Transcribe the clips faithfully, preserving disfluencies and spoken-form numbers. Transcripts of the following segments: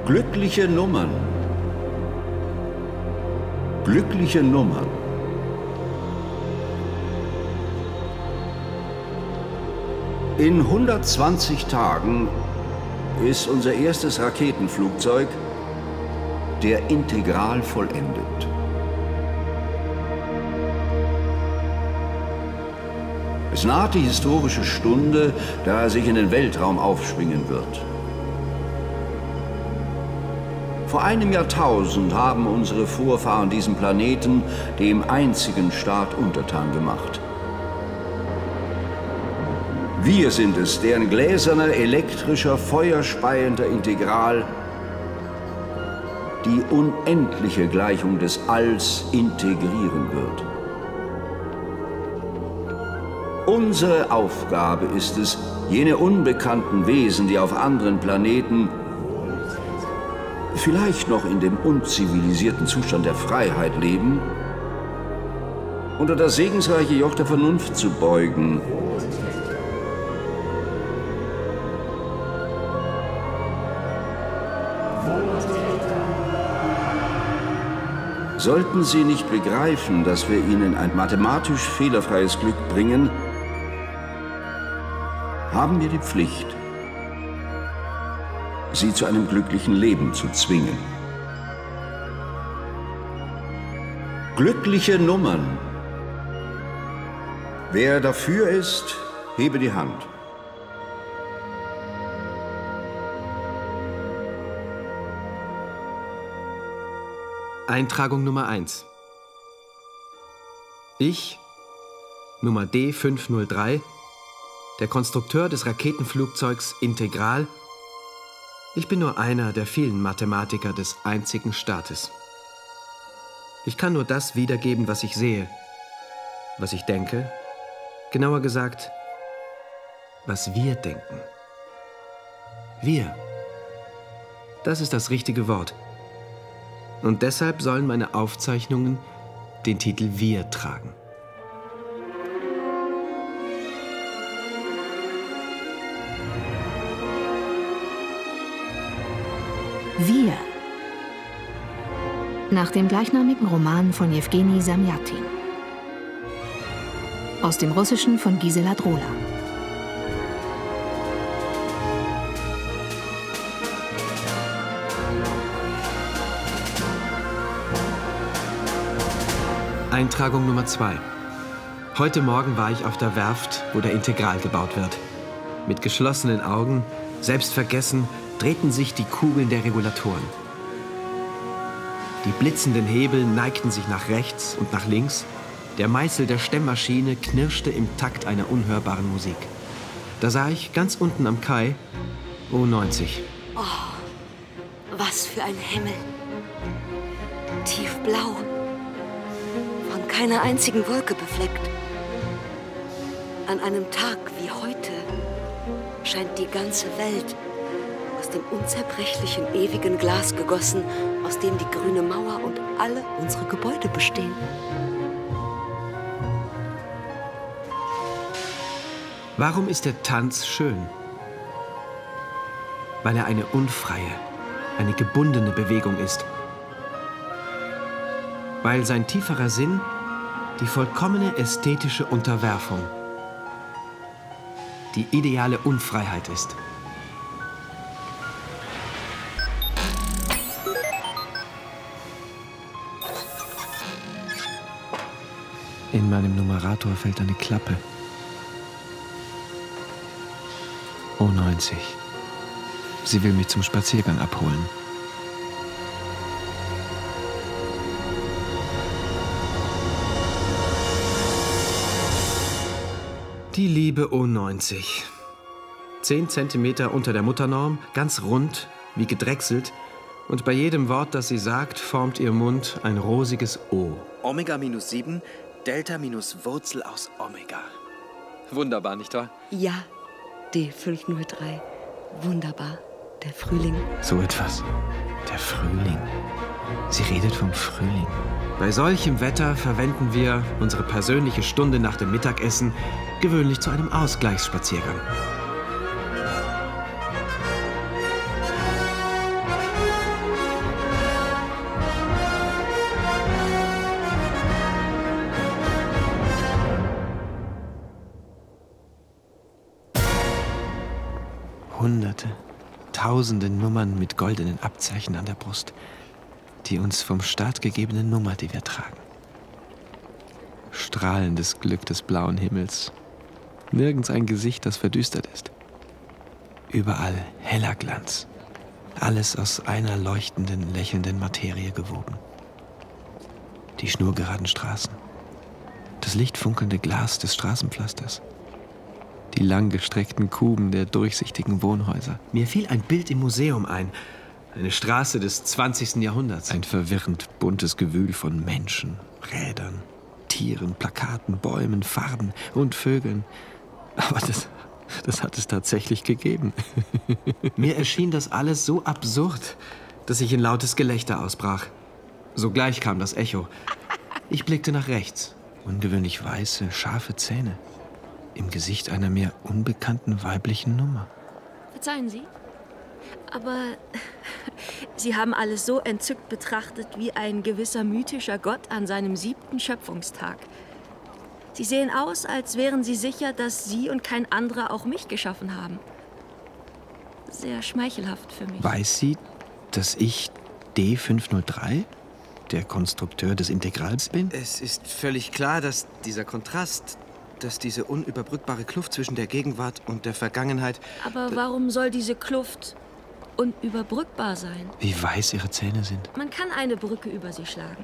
Glückliche Nummern. Glückliche Nummern. In hundertzwanzig Tagen ist unser erstes Raketenflugzeug der Integral vollendet. Es naht die historische Stunde, da er sich in den Weltraum aufschwingen wird. Vor einem Jahrtausend haben unsere Vorfahren diesen Planeten dem einzigen Staat untertan gemacht. Wir sind es, deren gläserner, elektrischer, feuerspeiender Integral die unendliche Gleichung des Alls integrieren wird. Unsere Aufgabe ist es, jene unbekannten Wesen, die auf anderen Planeten vielleicht noch in dem unzivilisierten Zustand der Freiheit leben, unter das segensreiche Joch der Vernunft zu beugen. Sollten sie nicht begreifen, dass wir ihnen ein mathematisch fehlerfreies Glück bringen, haben wir die Pflicht, sie zu einem glücklichen Leben zu zwingen. Glückliche Nummern. Wer dafür ist, hebe die Hand. Eintragung Nummer eins. Ich, Nummer D fünf null drei, der Konstrukteur des Raketenflugzeugs Integral. Ich bin nur einer der vielen Mathematiker des einzigen Staates. Ich kann nur das wiedergeben, was ich sehe, was ich denke, genauer gesagt, was wir denken. Wir. Das ist das richtige Wort. Und deshalb sollen meine Aufzeichnungen den Titel Wir tragen. Wir. Nach dem gleichnamigen Roman von Jewgeni Samjatin. Aus dem Russischen von Gisela Drola. Eintragung Nummer zwei. Heute Morgen war ich auf der Werft, wo der Integral gebaut wird. Mit geschlossenen Augen, selbstvergessen, drehten sich die Kugeln der Regulatoren. Die blitzenden Hebel neigten sich nach rechts und nach links. Der Meißel der Stemmmaschine knirschte im Takt einer unhörbaren Musik. Da sah ich ganz unten am Kai O neunzig. Oh, was für ein Himmel. Tiefblau. Von keiner einzigen Wolke befleckt. An einem Tag wie heute scheint die ganze Welt aus dem unzerbrechlichen, ewigen Glas gegossen, aus dem die grüne Mauer und alle unsere Gebäude bestehen. Warum ist der Tanz schön? Weil er eine unfreie, eine gebundene Bewegung ist. Weil sein tieferer Sinn die vollkommene ästhetische Unterwerfung, die ideale Unfreiheit ist. In meinem Numerator fällt eine Klappe. O neunzig. Sie will mich zum Spaziergang abholen. Die liebe O neunzig. Zehn Zentimeter unter der Mutternorm, ganz rund, wie gedrechselt. Und bei jedem Wort, das sie sagt, formt ihr Mund ein rosiges O. Omega minus sieben, Delta minus Wurzel aus Omega. Wunderbar, nicht wahr? Ja, D fünf null drei. Wunderbar. Der Frühling. So etwas. Der Frühling. Sie redet vom Frühling. Bei solchem Wetter verwenden wir unsere persönliche Stunde nach dem Mittagessen gewöhnlich zu einem Ausgleichsspaziergang. Hunderte, tausende Nummern mit goldenen Abzeichen an der Brust. Die uns vom Staat gegebene Nummer, die wir tragen. Strahlendes Glück des blauen Himmels. Nirgends ein Gesicht, das verdüstert ist. Überall heller Glanz. Alles aus einer leuchtenden, lächelnden Materie gewoben. Die schnurgeraden Straßen. Das lichtfunkelnde Glas des Straßenpflasters. Die langgestreckten Kuben der durchsichtigen Wohnhäuser. Mir fiel ein Bild im Museum ein. Eine Straße des zwanzigsten Jahrhunderts. Ein verwirrend buntes Gewühl von Menschen, Rädern, Tieren, Plakaten, Bäumen, Farben und Vögeln. Aber das, das hat es tatsächlich gegeben. Mir erschien das alles so absurd, dass ich in lautes Gelächter ausbrach. Sogleich kam das Echo. Ich blickte nach rechts. Ungewöhnlich weiße, scharfe Zähne. Im Gesicht einer mir unbekannten weiblichen Nummer. Verzeihen Sie, aber Sie haben alles so entzückt betrachtet wie ein gewisser mythischer Gott an seinem siebten Schöpfungstag. Sie sehen aus, als wären Sie sicher, dass Sie und kein anderer auch mich geschaffen haben. Sehr schmeichelhaft für mich. Weiß sie, dass ich D fünf null drei, der Konstrukteur des Integrals, bin? Es ist völlig klar, dass dieser Kontrast, dass diese unüberbrückbare Kluft zwischen der Gegenwart und der Vergangenheit... Aber warum soll diese Kluft unüberbrückbar sein? Wie weiß ihre Zähne sind. Man kann eine Brücke über sie schlagen.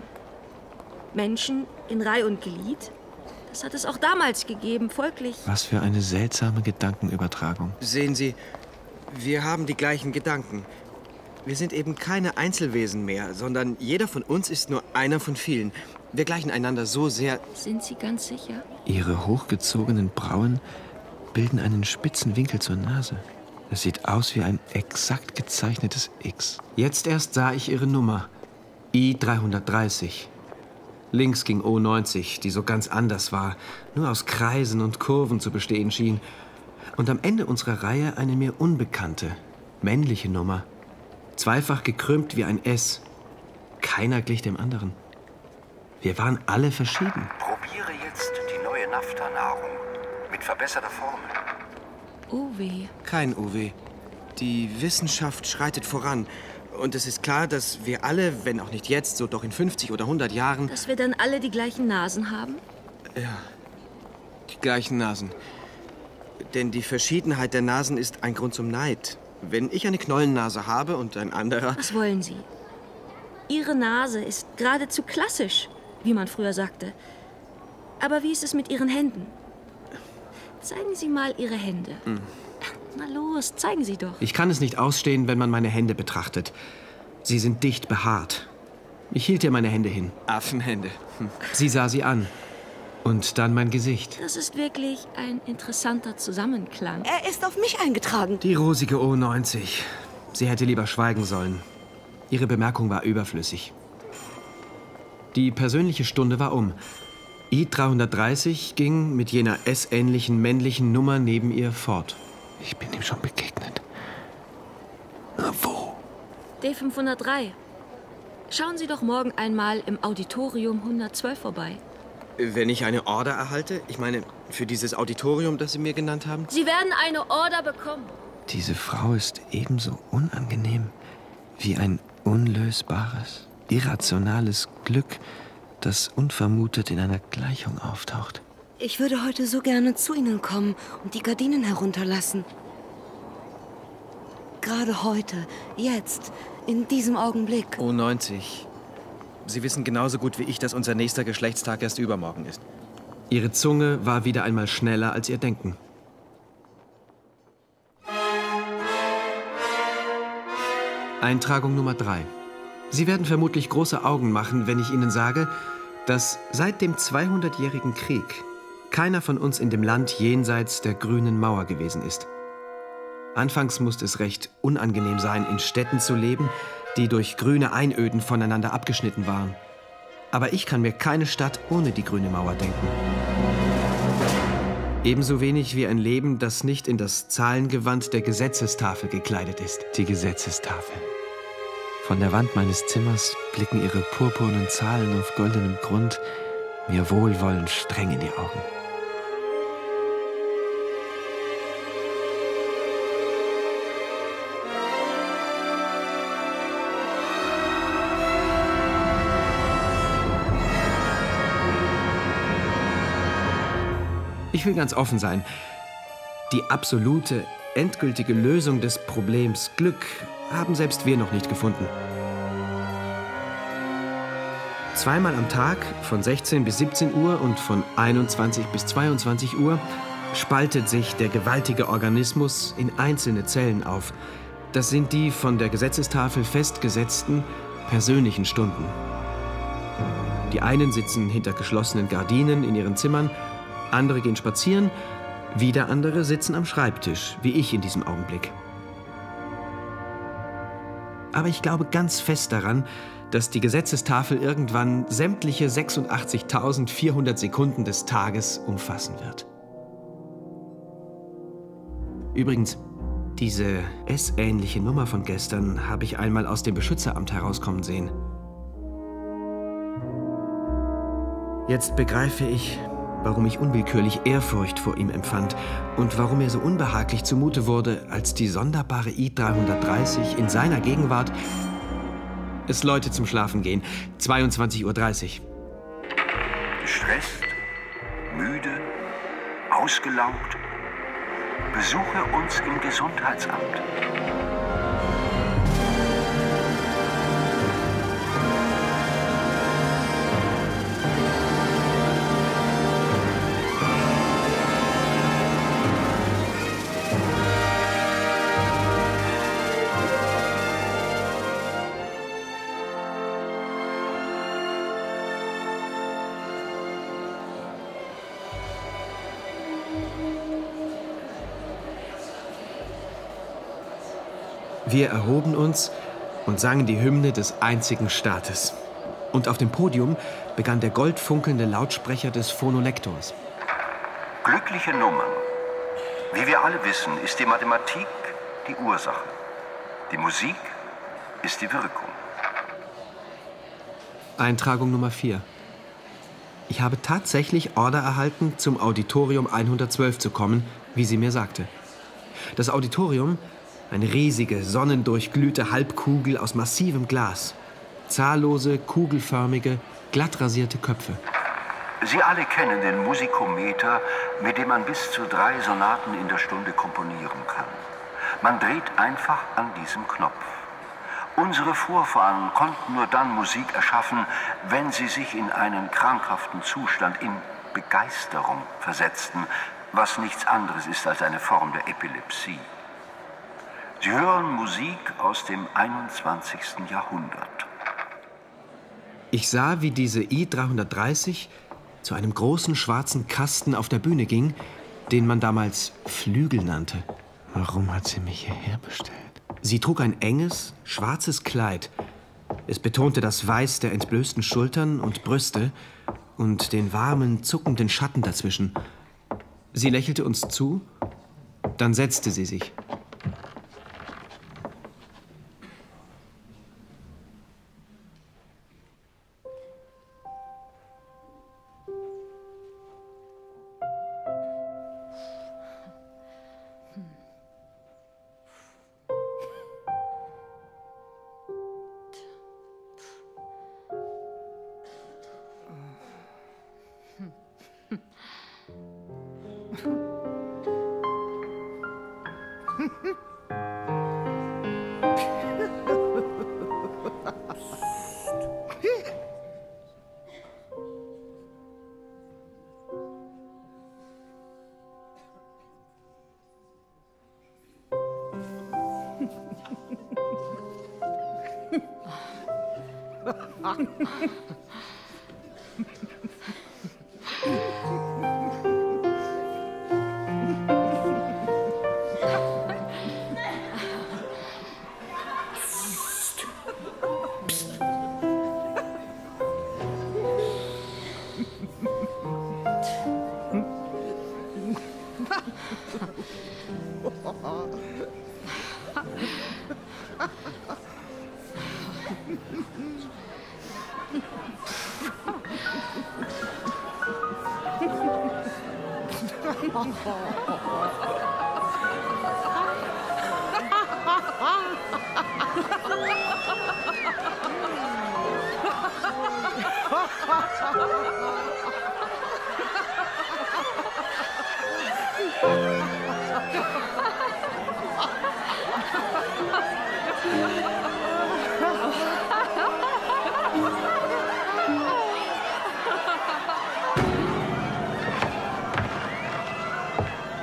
Menschen in Reih und Glied, das hat es auch damals gegeben, folglich... Was für eine seltsame Gedankenübertragung. Sehen Sie, wir haben die gleichen Gedanken. Wir sind eben keine Einzelwesen mehr, sondern jeder von uns ist nur einer von vielen. Wir gleichen einander so sehr... Sind Sie ganz sicher? Ihre hochgezogenen Brauen bilden einen spitzen Winkel zur Nase. Es sieht aus wie ein exakt gezeichnetes X. Jetzt erst sah ich ihre Nummer. I dreihundertdreißig. Links ging O neunzig, die so ganz anders war, nur aus Kreisen und Kurven zu bestehen schien. Und am Ende unserer Reihe eine mir unbekannte, männliche Nummer. Zweifach gekrümmt wie ein S. Keiner glich dem anderen. Wir waren alle verschieden. Probiere jetzt die neue Naphtha-Nahrung mit verbesserter Formel. Oh weh. Kein O W. Die Wissenschaft schreitet voran. Und es ist klar, dass wir alle, wenn auch nicht jetzt, so doch in fünfzig oder hundert Jahren... Dass wir dann alle die gleichen Nasen haben? Ja, die gleichen Nasen. Denn die Verschiedenheit der Nasen ist ein Grund zum Neid. Wenn ich eine Knollennase habe und ein anderer... Was wollen Sie? Ihre Nase ist geradezu klassisch, wie man früher sagte. Aber wie ist es mit Ihren Händen? Zeigen Sie mal Ihre Hände. Hm. Na los, zeigen Sie doch. Ich kann es nicht ausstehen, wenn man meine Hände betrachtet. Sie sind dicht behaart. Ich hielt ihr meine Hände hin. Affenhände. Hm. Sie sah sie an. Und dann mein Gesicht. Das ist wirklich ein interessanter Zusammenklang. Er ist auf mich eingetragen. Die rosige O neunzig. Sie hätte lieber schweigen sollen. Ihre Bemerkung war überflüssig. Die persönliche Stunde war um. I dreihundertdreißig ging mit jener S-ähnlichen männlichen Nummer neben ihr fort. Ich bin ihm schon begegnet. Wo? D fünfhundertdrei. Schauen Sie doch morgen einmal im Auditorium hundertzwölf vorbei. Wenn ich eine Order erhalte? Ich meine, für dieses Auditorium, das Sie mir genannt haben? Sie werden eine Order bekommen. Diese Frau ist ebenso unangenehm wie ein unlösbares, irrationales Glück, das unvermutet in einer Gleichung auftaucht. Ich würde heute so gerne zu Ihnen kommen und die Gardinen herunterlassen. Gerade heute, jetzt, in diesem Augenblick. O neunzig. Sie wissen genauso gut wie ich, dass unser nächster Geschlechtstag erst übermorgen ist. Ihre Zunge war wieder einmal schneller als ihr Denken. Eintragung Nummer drei. Sie werden vermutlich große Augen machen, wenn ich Ihnen sage, dass seit dem zweihundertjährigen Krieg keiner von uns in dem Land jenseits der grünen Mauer gewesen ist. Anfangs musste es recht unangenehm sein, in Städten zu leben, die durch grüne Einöden voneinander abgeschnitten waren. Aber ich kann mir keine Stadt ohne die grüne Mauer denken. Ebenso wenig wie ein Leben, das nicht in das Zahlengewand der Gesetzestafel gekleidet ist. Die Gesetzestafel. Von der Wand meines Zimmers blicken ihre purpurnen Zahlen auf goldenem Grund mir wohlwollend streng in die Augen. Ich will ganz offen sein. Die absolute, endgültige Lösung des Problems Glück haben selbst wir noch nicht gefunden. Zweimal am Tag, von sechzehn bis siebzehn Uhr und von einundzwanzig bis zweiundzwanzig Uhr, spaltet sich der gewaltige Organismus in einzelne Zellen auf. Das sind die von der Gesetzestafel festgesetzten persönlichen Stunden. Die einen sitzen hinter geschlossenen Gardinen in ihren Zimmern, andere gehen spazieren, wieder andere sitzen am Schreibtisch, wie ich in diesem Augenblick. Aber ich glaube ganz fest daran, dass die Gesetzestafel irgendwann sämtliche sechsundachtzigtausendvierhundert Sekunden des Tages umfassen wird. Übrigens, diese S-ähnliche Nummer von gestern habe ich einmal aus dem Beschützeramt herauskommen sehen. Jetzt begreife ich, warum ich unwillkürlich Ehrfurcht vor ihm empfand und warum mir so unbehaglich zumute wurde, als die sonderbare I dreihundertdreißig in seiner Gegenwart... Es läutet zum Schlafengehen, zweiundzwanzig Uhr dreißig. Gestresst, müde, ausgelaugt? Besuche uns im Gesundheitsamt. Wir erhoben uns und sangen die Hymne des einzigen Staates. Und auf dem Podium begann der goldfunkelnde Lautsprecher des Phonolektors. Glückliche Nummern. Wie wir alle wissen, ist die Mathematik die Ursache. Die Musik ist die Wirkung. Eintragung Nummer vier. Ich habe tatsächlich Order erhalten, zum Auditorium hundertzwölf zu kommen, wie sie mir sagte. Das Auditorium, eine riesige, sonnendurchglühte Halbkugel aus massivem Glas. Zahllose, kugelförmige, glatt rasierte Köpfe. Sie alle kennen den Musikometer, mit dem man bis zu drei Sonaten in der Stunde komponieren kann. Man dreht einfach an diesem Knopf. Unsere Vorfahren konnten nur dann Musik erschaffen, wenn sie sich in einen krankhaften Zustand, in Begeisterung versetzten, was nichts anderes ist als eine Form der Epilepsie. Sie hören Musik aus dem einundzwanzigsten Jahrhundert. Ich sah, wie diese I dreihundertdreißig zu einem großen schwarzen Kasten auf der Bühne ging, den man damals Flügel nannte. Warum hat sie mich hierher bestellt? Sie trug ein enges, schwarzes Kleid. Es betonte das Weiß der entblößten Schultern und Brüste und den warmen, zuckenden Schatten dazwischen. Sie lächelte uns zu, dann setzte sie sich.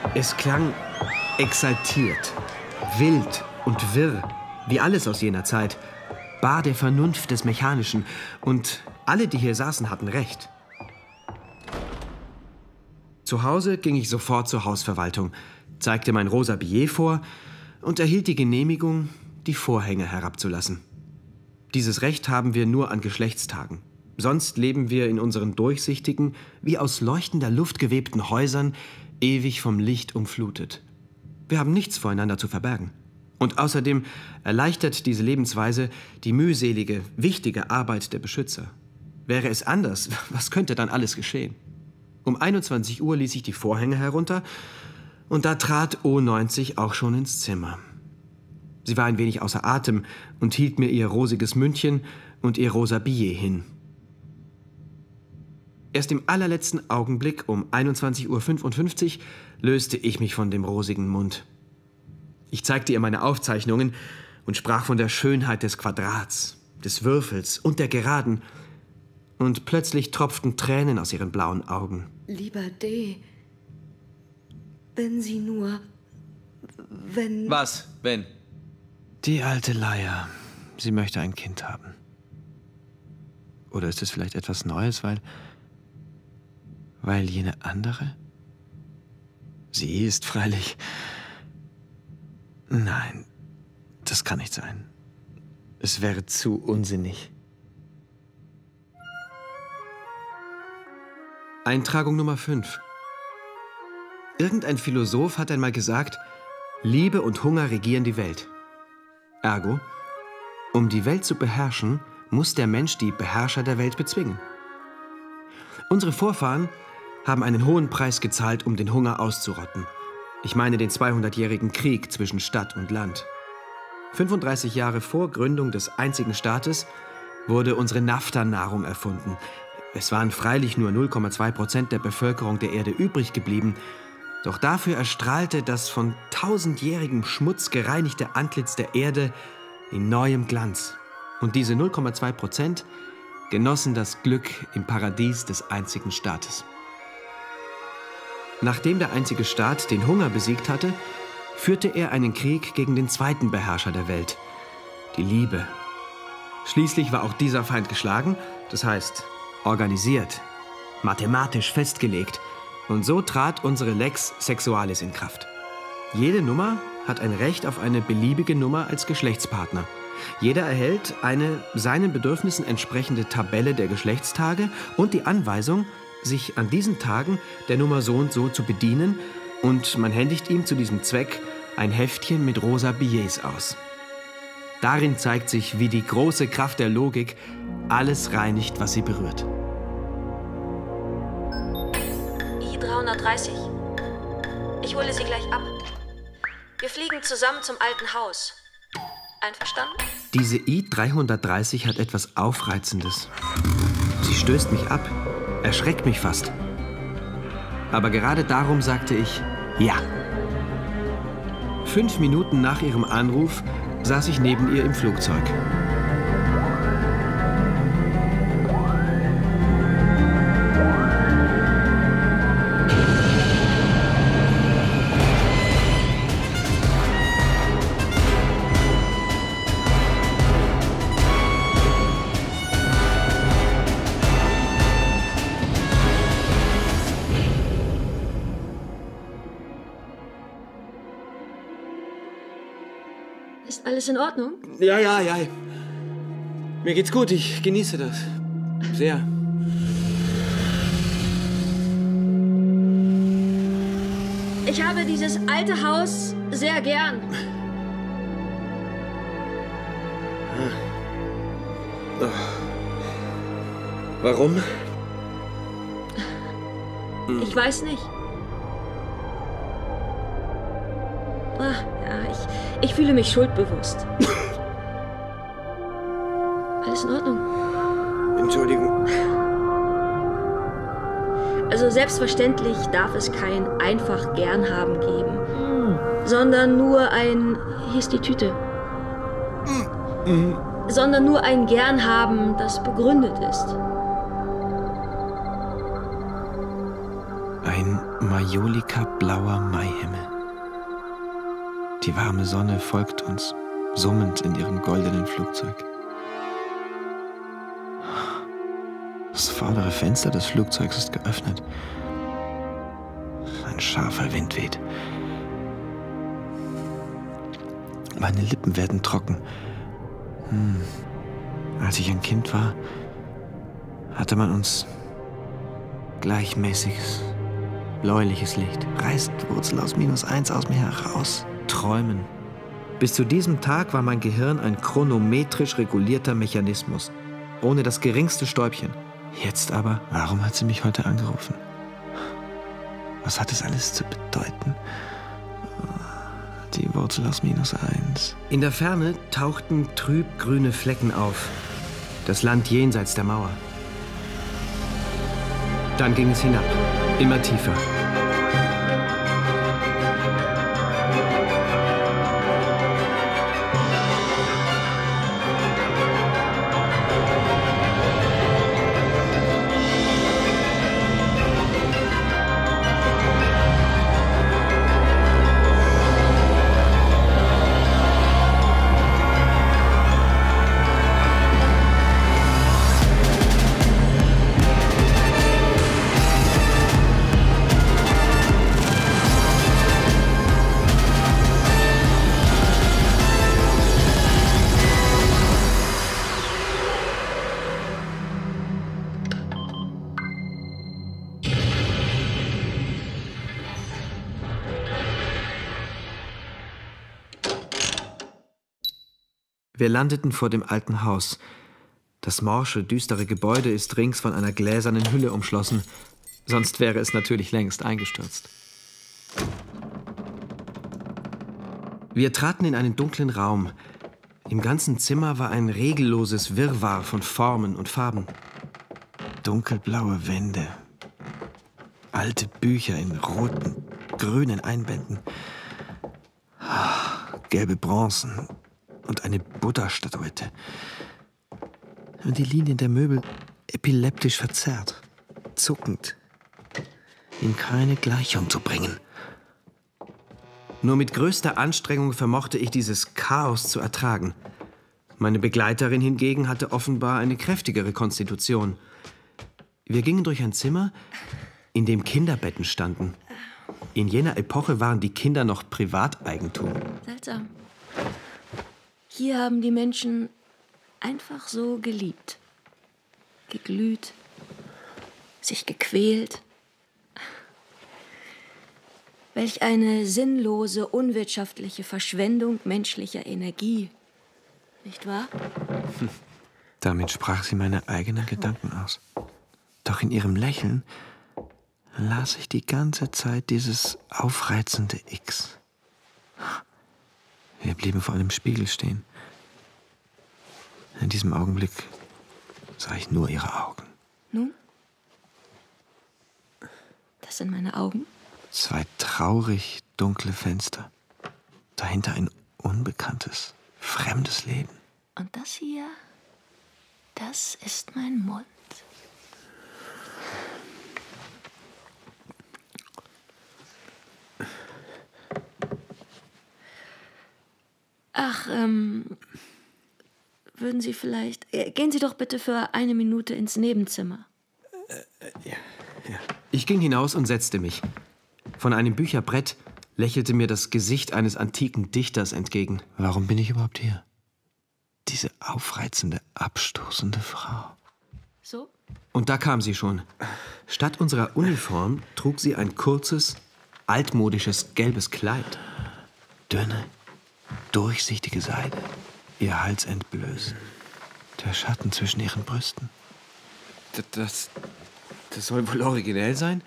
Es klang exaltiert, wild und wirr, wie alles aus jener Zeit, bar der Vernunft des Mechanischen. Und alle, die hier saßen, hatten recht. Zu Hause ging ich sofort zur Hausverwaltung, zeigte mein rosa Billet vor und erhielt die Genehmigung, die Vorhänge herabzulassen. Dieses Recht haben wir nur an Geschlechtstagen. Sonst leben wir in unseren durchsichtigen, wie aus leuchtender Luft gewebten Häusern, ewig vom Licht umflutet. Wir haben nichts voreinander zu verbergen. Und außerdem erleichtert diese Lebensweise die mühselige, wichtige Arbeit der Beschützer. Wäre es anders, was könnte dann alles geschehen? Um einundzwanzig Uhr ließ ich die Vorhänge herunter und da trat O neunzig auch schon ins Zimmer. Sie war ein wenig außer Atem und hielt mir ihr rosiges Mündchen und ihr rosa Billet hin. Erst im allerletzten Augenblick, um einundzwanzig Uhr fünfundfünfzig, löste ich mich von dem rosigen Mund. Ich zeigte ihr meine Aufzeichnungen und sprach von der Schönheit des Quadrats, des Würfels und der Geraden. Und plötzlich tropften Tränen aus ihren blauen Augen. Lieber D., wenn Sie nur... wenn... Was, wenn? Die alte Leier. Sie möchte ein Kind haben. Oder ist es vielleicht etwas Neues, weil... weil jene andere? Sie ist freilich... Nein, das kann nicht sein. Es wäre zu unsinnig. Eintragung Nummer fünf. Irgendein Philosoph hat einmal gesagt, Liebe und Hunger regieren die Welt. Ergo, um die Welt zu beherrschen, muss der Mensch die Beherrscher der Welt bezwingen. Unsere Vorfahren haben einen hohen Preis gezahlt, um den Hunger auszurotten. Ich meine den zweihundertjährigen Krieg zwischen Stadt und Land. fünfunddreißig Jahre vor Gründung des einzigen Staates wurde unsere Nafta-Nahrung erfunden. Es waren freilich nur null Komma zwei Prozent der Bevölkerung der Erde übrig geblieben, doch dafür erstrahlte das von tausendjährigem Schmutz gereinigte Antlitz der Erde in neuem Glanz. Und diese null Komma zwei Prozent genossen das Glück im Paradies des einzigen Staates. Nachdem der einzige Staat den Hunger besiegt hatte, führte er einen Krieg gegen den zweiten Beherrscher der Welt, die Liebe. Schließlich war auch dieser Feind geschlagen, das heißt organisiert, mathematisch festgelegt. Und so trat unsere Lex Sexualis in Kraft. Jede Nummer hat ein Recht auf eine beliebige Nummer als Geschlechtspartner. Jeder erhält eine seinen Bedürfnissen entsprechende Tabelle der Geschlechtstage und die Anweisung, sich an diesen Tagen der Nummer so und so zu bedienen, und man händigt ihm zu diesem Zweck ein Heftchen mit rosa Billets aus. Darin zeigt sich, wie die große Kraft der Logik alles reinigt, was sie berührt. I dreihundertdreißig. Ich hole Sie gleich ab. Wir fliegen zusammen zum alten Haus. Einverstanden? Diese I dreihundertdreißig hat etwas Aufreizendes. Sie stößt mich ab, erschreckt mich fast. Aber gerade darum sagte ich ja. Fünf Minuten nach ihrem Anruf saß ich neben ihr im Flugzeug. Ist alles in Ordnung? Ja, ja, ja. Mir geht's gut, ich genieße das. Sehr. Ich habe dieses alte Haus sehr gern. Warum? Ich weiß nicht. Ach, ja, ich, ich fühle mich schuldbewusst. Alles in Ordnung? Entschuldigung. Also selbstverständlich darf es kein einfach gern haben geben, sondern nur ein, hier ist die Tüte, sondern nur ein gern haben, das begründet ist. Ein majolika-blauer Maihimmel. Die warme Sonne folgt uns, summend in ihrem goldenen Flugzeug. Das vordere Fenster des Flugzeugs ist geöffnet. Ein scharfer Wind weht. Meine Lippen werden trocken. Hm. Als ich ein Kind war, hatte man uns gleichmäßiges, bläuliches Licht. Reißt Wurzel aus minus eins aus mir heraus. Träumen. Bis zu diesem Tag war mein Gehirn ein chronometrisch regulierter Mechanismus. Ohne das geringste Stäubchen. Jetzt aber, warum hat sie mich heute angerufen? Was hat es alles zu bedeuten? Die Wurzel aus minus eins. In der Ferne tauchten trübgrüne Flecken auf. Das Land jenseits der Mauer. Dann ging es hinab, immer tiefer. Wir landeten vor dem alten Haus. Das morsche, düstere Gebäude ist rings von einer gläsernen Hülle umschlossen. Sonst wäre es natürlich längst eingestürzt. Wir traten in einen dunklen Raum. Im ganzen Zimmer war ein regelloses Wirrwarr von Formen und Farben. Dunkelblaue Wände. Alte Bücher in roten, grünen Einbänden. Gelbe Bronzen. Und eine Buddha-Statuette. Und die Linien der Möbel epileptisch verzerrt, zuckend, in keine Gleichung zu bringen. Nur mit größter Anstrengung vermochte ich dieses Chaos zu ertragen. Meine Begleiterin hingegen hatte offenbar eine kräftigere Konstitution. Wir gingen durch ein Zimmer, in dem Kinderbetten standen. In jener Epoche waren die Kinder noch Privateigentum. Seltsam. Hier haben die Menschen einfach so geliebt, geglüht, sich gequält. Welch eine sinnlose, unwirtschaftliche Verschwendung menschlicher Energie, nicht wahr? Hm. Damit sprach sie meine eigenen Gedanken aus. Doch in ihrem Lächeln las ich die ganze Zeit dieses aufreizende X. Wir blieben vor einem Spiegel stehen. In diesem Augenblick sah ich nur ihre Augen. Nun? Das sind meine Augen? Zwei traurig dunkle Fenster. Dahinter ein unbekanntes, fremdes Leben. Und das hier, das ist mein Mund. Ach, ähm, würden Sie vielleicht... Äh, gehen Sie doch bitte für eine Minute ins Nebenzimmer. Äh, äh, ja, ja. Ich ging hinaus und setzte mich. Von einem Bücherbrett lächelte mir das Gesicht eines antiken Dichters entgegen. Warum bin ich überhaupt hier? Diese aufreizende, abstoßende Frau. So? Und da kam sie schon. Statt unserer Uniform trug sie ein kurzes, altmodisches, gelbes Kleid. Dünne, durchsichtige Seide, ihr Hals entblößt, der Schatten zwischen ihren Brüsten. Das, das, das soll wohl originell sein?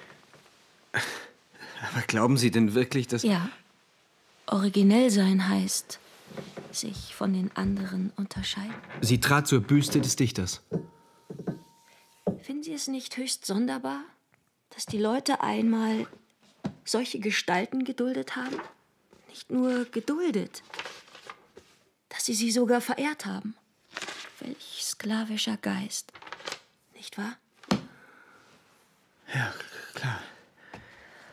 Aber glauben Sie denn wirklich, dass... Ja, originell sein heißt, sich von den anderen unterscheiden. Sie trat zur Büste des Dichters. Finden Sie es nicht höchst sonderbar, dass die Leute einmal solche Gestalten geduldet haben? Nicht nur geduldet, dass sie sie sogar verehrt haben. Welch sklavischer Geist, nicht wahr? Ja, klar.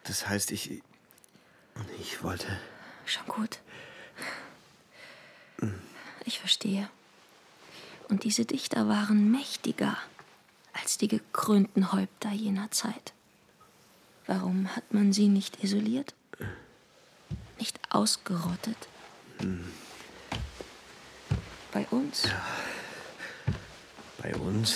Das heißt, ich... Ich wollte... Schon gut. Ich verstehe. Und diese Dichter waren mächtiger als die gekrönten Häupter jener Zeit. Warum hat man sie nicht isoliert? Nicht ausgerottet? Hm. Bei uns? Ja. Bei uns?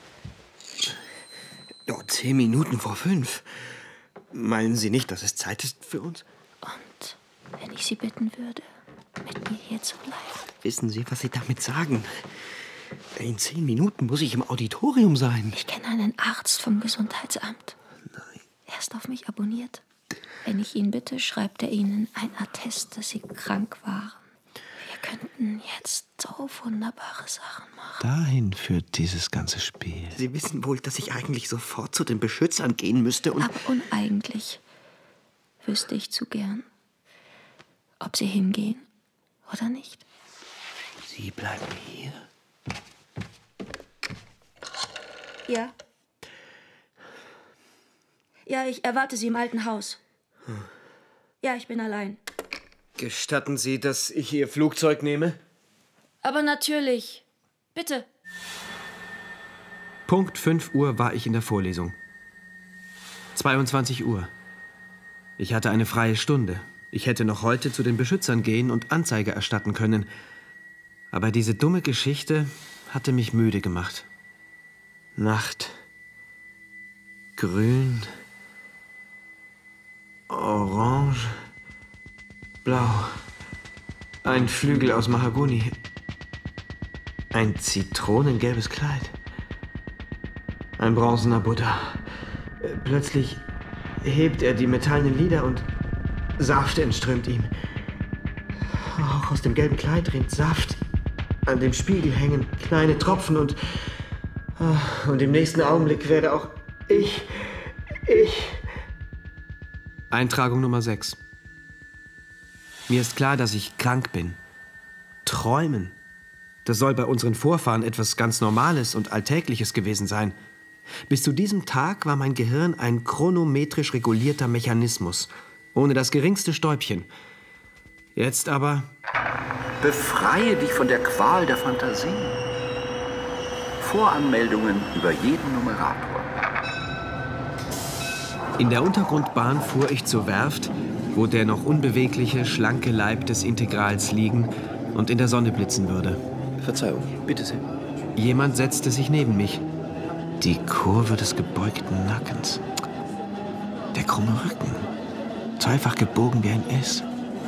Ja, zehn Minuten vor fünf. Meinen Sie nicht, dass es Zeit ist für uns? Und wenn ich Sie bitten würde, mit mir hier zu bleiben? Wissen Sie, was Sie damit sagen? In zehn Minuten muss ich im Auditorium sein. Ich kenne einen Arzt vom Gesundheitsamt. Nein. Er ist auf mich abonniert. Wenn ich ihn bitte, schreibt er Ihnen ein Attest, dass Sie krank waren. Wir könnten jetzt so wunderbare Sachen machen. Dahin führt dieses ganze Spiel. Sie wissen wohl, dass ich eigentlich sofort zu den Beschützern gehen müsste und... Aber uneigentlich wüsste ich zu gern, ob Sie hingehen oder nicht. Sie bleiben hier? Ja. Ja, ich erwarte Sie im alten Haus. Hm. Ja, ich bin allein. Gestatten Sie, dass ich Ihr Flugzeug nehme? Aber natürlich. Bitte. Punkt fünf Uhr war ich in der Vorlesung. zweiundzwanzig Uhr. Ich hatte eine freie Stunde. Ich hätte noch heute zu den Beschützern gehen und Anzeige erstatten können. Aber diese dumme Geschichte hatte mich müde gemacht. Nacht. Grün. Orange. Blau. Ein Flügel aus Mahagoni. Ein zitronengelbes Kleid. Ein bronzener Buddha. Plötzlich hebt er die metallenen Lider und Saft entströmt ihm. Auch aus dem gelben Kleid rinnt Saft. An dem Spiegel hängen kleine Tropfen und... Und im nächsten Augenblick werde auch ich... Ich... Eintragung Nummer sechs. Mir ist klar, dass ich krank bin. Träumen. Das soll bei unseren Vorfahren etwas ganz Normales und Alltägliches gewesen sein. Bis zu diesem Tag war mein Gehirn ein chronometrisch regulierter Mechanismus, ohne das geringste Stäubchen. Jetzt aber... Befreie dich von der Qual der Fantasie. Voranmeldungen über jeden Numerator. In der Untergrundbahn fuhr ich zur Werft, wo der noch unbewegliche, schlanke Leib des Integrals liegen und in der Sonne blitzen würde. Verzeihung, bitte sehr. Jemand setzte sich neben mich. Die Kurve des gebeugten Nackens. Der krumme Rücken. Zweifach gebogen wie ein S.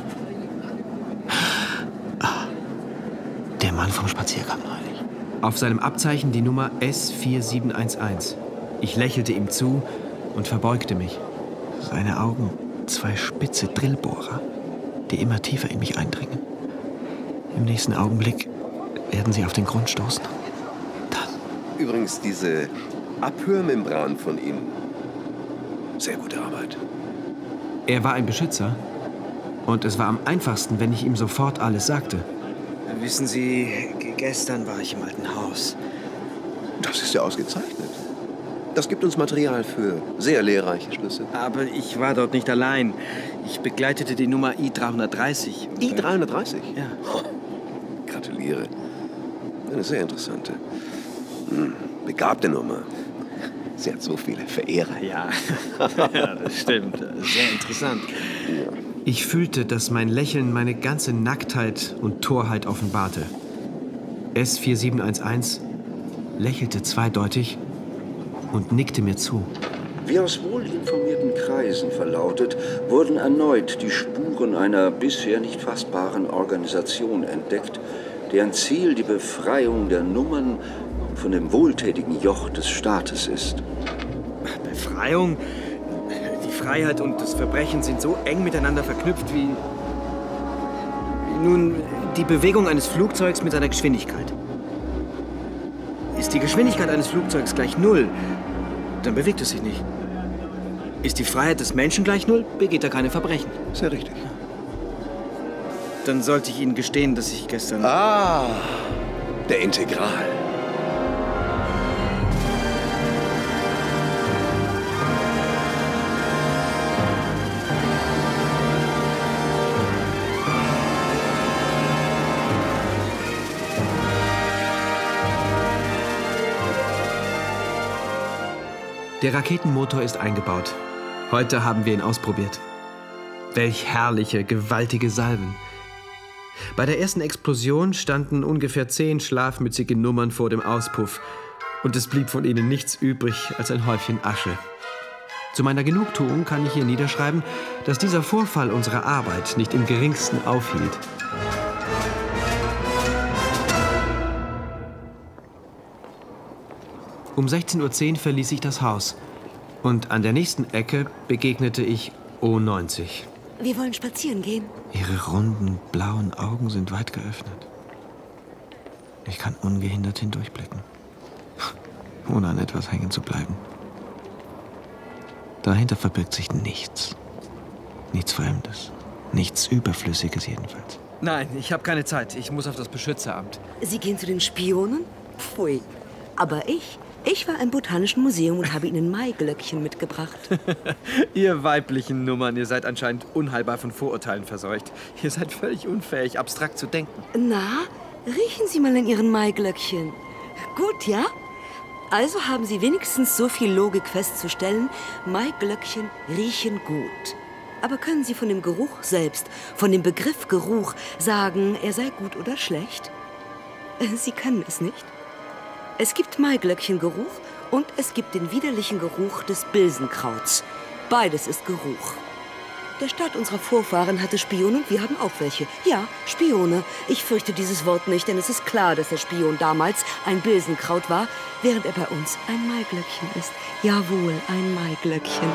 Ah, der Mann vom Spaziergang neulich. Auf seinem Abzeichen die Nummer S vier sieben eins eins. Ich lächelte ihm zu und verbeugte mich. Seine Augen, zwei spitze Drillbohrer, die immer tiefer in mich eindringen. Im nächsten Augenblick werden sie auf den Grund stoßen. Dann... Übrigens, diese Abhörmembran von Ihnen. Sehr gute Arbeit. Er war ein Beschützer. Und es war am einfachsten, wenn ich ihm sofort alles sagte. Wissen Sie, gestern war ich im alten Haus. Das ist ja ausgezeichnet. Das gibt uns Material für sehr lehrreiche Schlüsse. Aber ich war dort nicht allein. Ich begleitete die Nummer I dreihundertdreißig. I dreihundertdreißig? Ja. Oh, gratuliere. Eine sehr interessante, hm, begabte Nummer. Sie hat so viele Verehrer. Ja, ja, das stimmt. Sehr interessant. Ja. Ich fühlte, dass mein Lächeln meine ganze Nacktheit und Torheit offenbarte. S vier sieben eins eins lächelte zweideutig und nickte mir zu. Wie aus wohlinformierten Kreisen verlautet, wurden erneut die Spuren einer bisher nicht fassbaren Organisation entdeckt, deren Ziel die Befreiung der Nummern von dem wohltätigen Joch des Staates ist. Befreiung? Die Freiheit und das Verbrechen sind so eng miteinander verknüpft wie... Nun, die Bewegung eines Flugzeugs mit seiner Geschwindigkeit. Ist die Geschwindigkeit eines Flugzeugs gleich Null, dann bewegt es sich nicht. Ist die Freiheit des Menschen gleich Null, begeht er keine Verbrechen. Sehr richtig. Dann sollte ich Ihnen gestehen, dass ich gestern... Ah, der Integral. Der Raketenmotor ist eingebaut. Heute haben wir ihn ausprobiert. Welch herrliche, gewaltige Salven. Bei der ersten Explosion standen ungefähr zehn schlafmützige Nummern vor dem Auspuff. Und es blieb von ihnen nichts übrig als ein Häufchen Asche. Zu meiner Genugtuung kann ich hier niederschreiben, dass dieser Vorfall unsere Arbeit nicht im geringsten aufhielt. Um sechzehn Uhr zehn verließ ich das Haus. Und an der nächsten Ecke begegnete ich O neunzig. Wir wollen spazieren gehen. Ihre runden, blauen Augen sind weit geöffnet. Ich kann ungehindert hindurchblicken, ohne an etwas hängen zu bleiben. Dahinter verbirgt sich nichts. Nichts Fremdes. Nichts Überflüssiges jedenfalls. Nein, ich habe keine Zeit. Ich muss auf das Beschützeramt. Sie gehen zu den Spionen? Pfui. Aber ich, ich war im Botanischen Museum und habe Ihnen Maiglöckchen mitgebracht. Ihr weiblichen Nummern, ihr seid anscheinend unheilbar von Vorurteilen verseucht. Ihr seid völlig unfähig, abstrakt zu denken. Na, riechen Sie mal in Ihren Maiglöckchen. Gut, ja? Also haben Sie wenigstens so viel Logik festzustellen, Maiglöckchen riechen gut. Aber können Sie von dem Geruch selbst, von dem Begriff Geruch, sagen, er sei gut oder schlecht? Sie können es nicht. Es gibt Maiglöckchengeruch und es gibt den widerlichen Geruch des Bilsenkrauts. Beides ist Geruch. Der Staat unserer Vorfahren hatte Spione und wir haben auch welche. Ja, Spione. Ich fürchte dieses Wort nicht, denn es ist klar, dass der Spion damals ein Bilsenkraut war, während er bei uns ein Maiglöckchen ist. Jawohl, ein Maiglöckchen.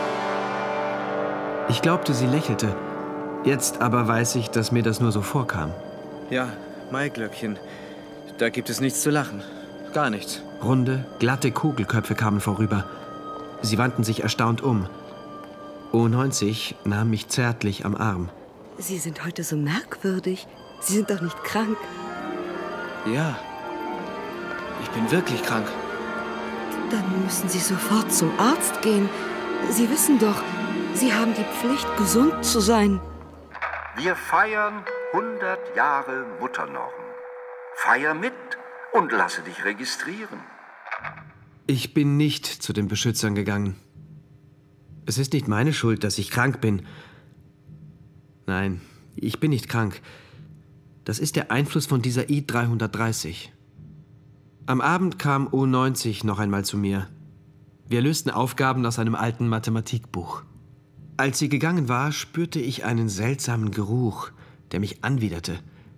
Ich glaubte, sie lächelte. Jetzt aber weiß ich, dass mir das nur so vorkam. Ja, Maiglöckchen. Da gibt es nichts zu lachen. Gar nichts. Runde, glatte Kugelköpfe kamen vorüber. Sie wandten sich erstaunt um. O neunzig nahm mich zärtlich am Arm. Sie sind heute so merkwürdig. Sie sind doch nicht krank. Ja, ich bin wirklich krank. Dann müssen Sie sofort zum Arzt gehen. Sie wissen doch, Sie haben die Pflicht, gesund zu sein. Wir feiern hundert Jahre Mutternorm. Feier mit und lasse dich registrieren. Ich bin nicht zu den Beschützern gegangen. Es ist nicht meine Schuld, dass ich krank bin. Nein, ich bin nicht krank. Das ist der Einfluss von dieser I dreihundertdreißig. Am Abend kam O neunzig noch einmal zu mir. Wir lösten Aufgaben aus einem alten Mathematikbuch. Als sie gegangen war, spürte ich einen seltsamen Geruch, der mich anwiderte.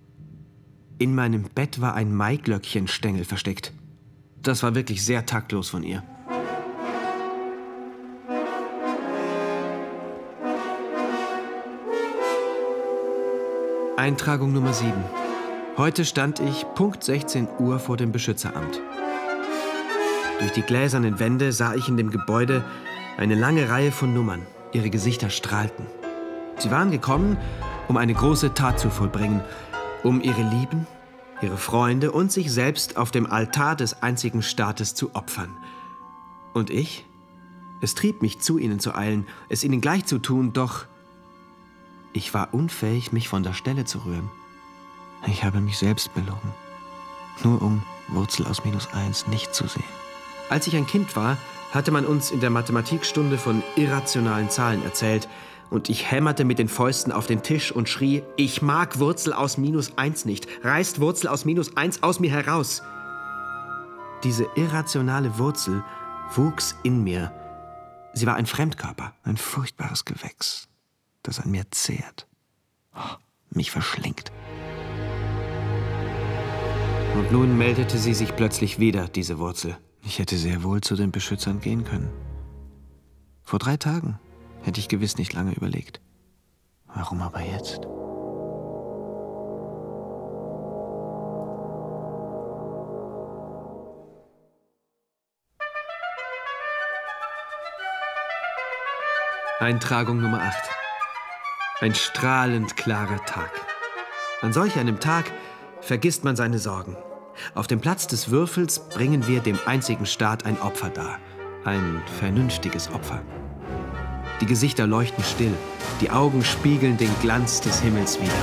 In meinem Bett war ein Maiglöckchenstängel versteckt. Das war wirklich sehr taktlos von ihr. Eintragung Nummer sieben. Heute stand ich Punkt sechzehn Uhr vor dem Beschützeramt. Durch die gläsernen Wände sah ich in dem Gebäude eine lange Reihe von Nummern. Ihre Gesichter strahlten. Sie waren gekommen, um eine große Tat zu vollbringen, um ihre Lieben, ihre Freunde und sich selbst auf dem Altar des einzigen Staates zu opfern. Und ich? Es trieb mich, zu ihnen zu eilen, es ihnen gleich zu tun, doch ich war unfähig, mich von der Stelle zu rühren. Ich habe mich selbst belogen, nur um Wurzel aus minus eins nicht zu sehen. Als ich ein Kind war, hatte man uns in der Mathematikstunde von irrationalen Zahlen erzählt und ich hämmerte mit den Fäusten auf den Tisch und schrie, ich mag Wurzel aus minus eins nicht, reißt Wurzel aus minus eins aus mir heraus. Diese irrationale Wurzel wuchs in mir. Sie war ein Fremdkörper, ein furchtbares Gewächs, das an mir zehrt, oh, mich verschlingt. Und nun meldete sie sich plötzlich wieder, diese Wurzel. Ich hätte sehr wohl zu den Beschützern gehen können. Vor drei Tagen hätte ich gewiss nicht lange überlegt. Warum aber jetzt? Eintragung Nummer acht. Ein strahlend klarer Tag. An solch einem Tag vergisst man seine Sorgen. Auf dem Platz des Würfels bringen wir dem einzigen Staat ein Opfer dar. Ein vernünftiges Opfer. Die Gesichter leuchten still. Die Augen spiegeln den Glanz des Himmels wider.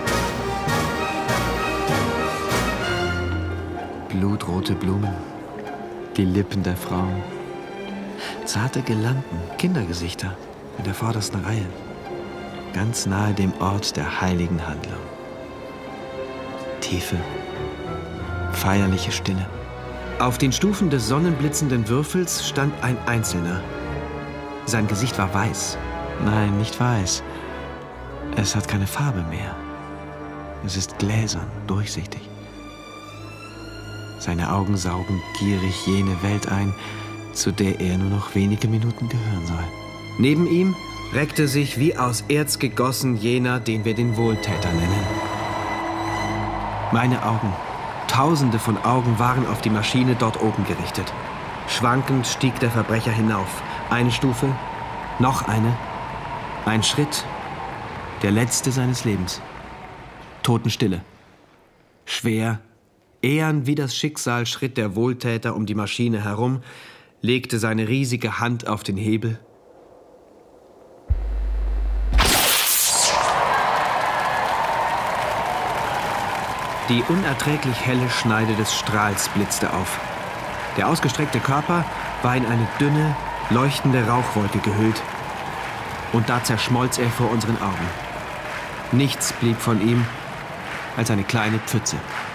Blutrote Blumen, Die Lippen der Frauen. Zarte Girlanden, Kindergesichter in der vordersten Reihe. Ganz nahe dem Ort der heiligen Handlung. Tiefe, feierliche Stille. Auf den Stufen des sonnenblitzenden Würfels stand ein Einzelner. Sein Gesicht war weiß. Nein, nicht weiß. Es hat keine Farbe mehr. Es ist gläsern, durchsichtig. Seine Augen saugen gierig jene Welt ein, zu der er nur noch wenige Minuten gehören soll. Neben ihm reckte sich wie aus Erz gegossen jener, den wir den Wohltäter nennen. Meine Augen, tausende von Augen waren auf die Maschine dort oben gerichtet. Schwankend stieg der Verbrecher hinauf. Eine Stufe, noch eine, ein Schritt, der letzte seines Lebens. Totenstille. Schwer, ehern wie das Schicksal schritt der Wohltäter um die Maschine herum, legte seine riesige Hand auf den Hebel. Die unerträglich helle Schneide des Strahls blitzte auf. Der ausgestreckte Körper war in eine dünne, leuchtende Rauchwolke gehüllt. Und da zerschmolz er vor unseren Augen. Nichts blieb von ihm als eine kleine Pfütze.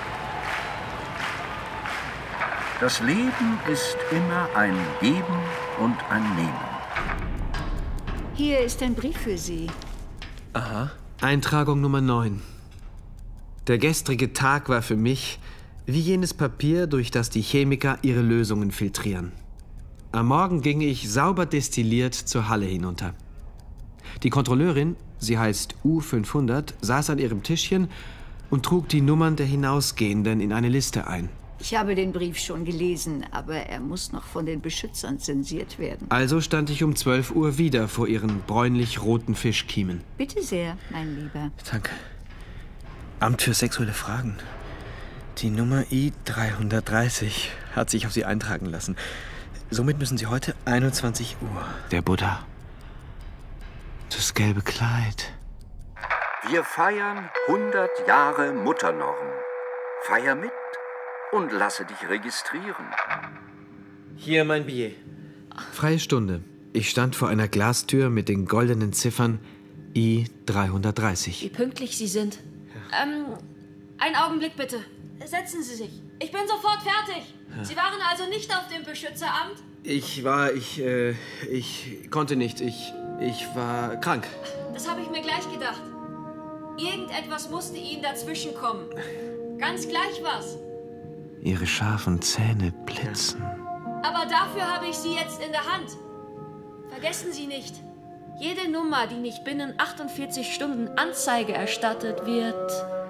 Das Leben ist immer ein Geben und ein Nehmen. Hier ist ein Brief für Sie. Aha. Eintragung Nummer neun. Der gestrige Tag war für mich wie jenes Papier, durch das die Chemiker ihre Lösungen filtrieren. Am Morgen ging ich sauber destilliert zur Halle hinunter. Die Kontrolleurin, sie heißt U fünfhundert, saß an ihrem Tischchen und trug die Nummern der Hinausgehenden in eine Liste ein. Ich habe den Brief schon gelesen, aber er muss noch von den Beschützern zensiert werden. Also stand ich um zwölf Uhr wieder vor ihren bräunlich-roten Fischkiemen. Bitte sehr, mein Lieber. Danke. Amt für sexuelle Fragen. Die Nummer I dreihundertdreißig hat sich auf Sie eintragen lassen. Somit müssen Sie heute einundzwanzig Uhr. Der Buddha. Das gelbe Kleid. Wir feiern hundert Jahre Mutternorm. Feier mit und lasse dich registrieren. Hier mein Billet. Freie Stunde. Ich stand vor einer Glastür mit den goldenen Ziffern I dreihundertdreißig. Wie pünktlich Sie sind. Ja. Ähm, einen Augenblick bitte. Setzen Sie sich. Ich bin sofort fertig. Ja. Sie waren also nicht auf dem Beschützeramt? Ich war, ich, äh, ich konnte nicht. Ich, ich war krank. Das habe ich mir gleich gedacht. Irgendetwas musste Ihnen dazwischen kommen. Ganz gleich was. Ihre scharfen Zähne blitzen. Aber dafür habe ich Sie jetzt in der Hand. Vergessen Sie nicht, jede Nummer, die nicht binnen achtundvierzig Stunden Anzeige erstattet wird...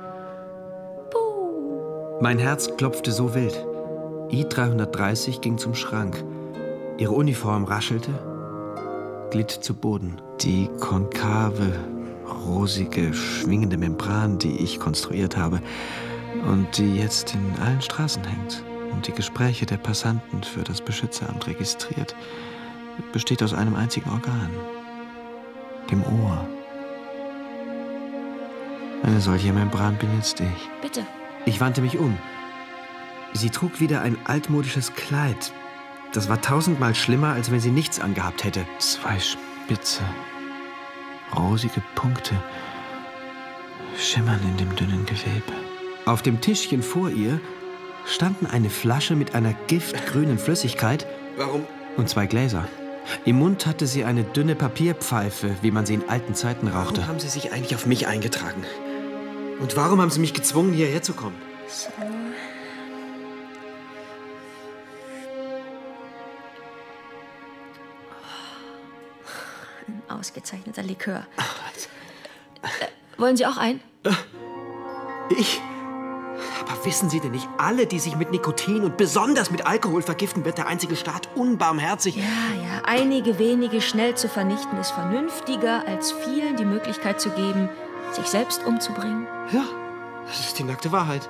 Puh. Mein Herz klopfte so wild. I dreihundertdreißig ging zum Schrank. Ihre Uniform raschelte, glitt zu Boden. Die konkave, rosige, schwingende Membran, die ich konstruiert habe und die jetzt in allen Straßen hängt und die Gespräche der Passanten für das Beschützeramt registriert, besteht aus einem einzigen Organ, dem Ohr. Eine solche Membran bin jetzt ich. Bitte. Ich wandte mich um. Sie trug wieder ein altmodisches Kleid. Das war tausendmal schlimmer, als wenn sie nichts angehabt hätte. Zwei spitze, rosige Punkte schimmern in dem dünnen Gewebe. Auf dem Tischchen vor ihr standen eine Flasche mit einer giftgrünen Flüssigkeit. Warum? Und zwei Gläser. Im Mund hatte sie eine dünne Papierpfeife, wie man sie in alten Zeiten rauchte. Warum haben Sie sich eigentlich auf mich eingetragen? Und warum haben Sie mich gezwungen, hierher zu kommen? So. Ein ausgezeichneter Likör. Äh, wollen Sie auch ein? Ich? Aber wissen Sie denn nicht, alle, die sich mit Nikotin und besonders mit Alkohol vergiften, wird der einzige Staat unbarmherzig... Ja, ja, einige wenige schnell zu vernichten ist vernünftiger, als vielen die Möglichkeit zu geben, sich selbst umzubringen. Ja, das ist die nackte Wahrheit.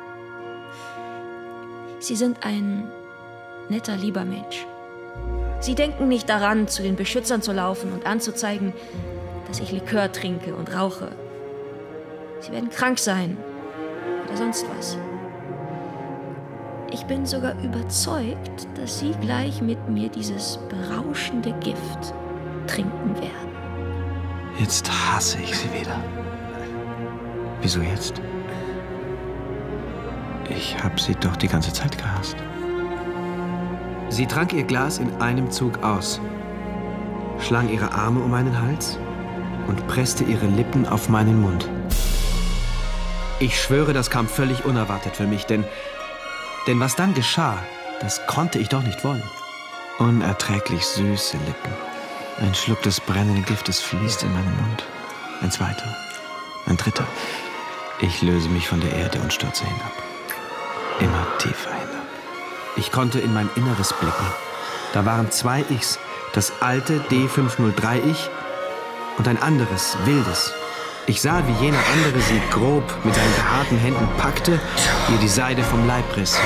Sie sind ein netter, lieber Mensch. Sie denken nicht daran, zu den Beschützern zu laufen und anzuzeigen, dass ich Likör trinke und rauche. Sie werden krank sein oder sonst was. Ich bin sogar überzeugt, dass Sie gleich mit mir dieses berauschende Gift trinken werden. Jetzt hasse ich sie wieder. Wieso jetzt? Ich habe sie doch die ganze Zeit gehasst. Sie trank ihr Glas in einem Zug aus, schlang ihre Arme um meinen Hals und presste ihre Lippen auf meinen Mund. Ich schwöre, das kam völlig unerwartet für mich, denn, denn was dann geschah, das konnte ich doch nicht wollen. Unerträglich süße Lippen. Ein Schluck des brennenden Giftes fließt in meinen Mund. Ein zweiter, ein dritter. Ich löse mich von der Erde und stürze hinab. Immer tiefer hinab. Ich konnte in mein Inneres blicken. Da waren zwei Ichs, das alte D fünf null drei Ich und ein anderes, wildes. Ich sah, wie jener andere sie grob mit seinen behaarten Händen packte, ihr die Seide vom Leib riss.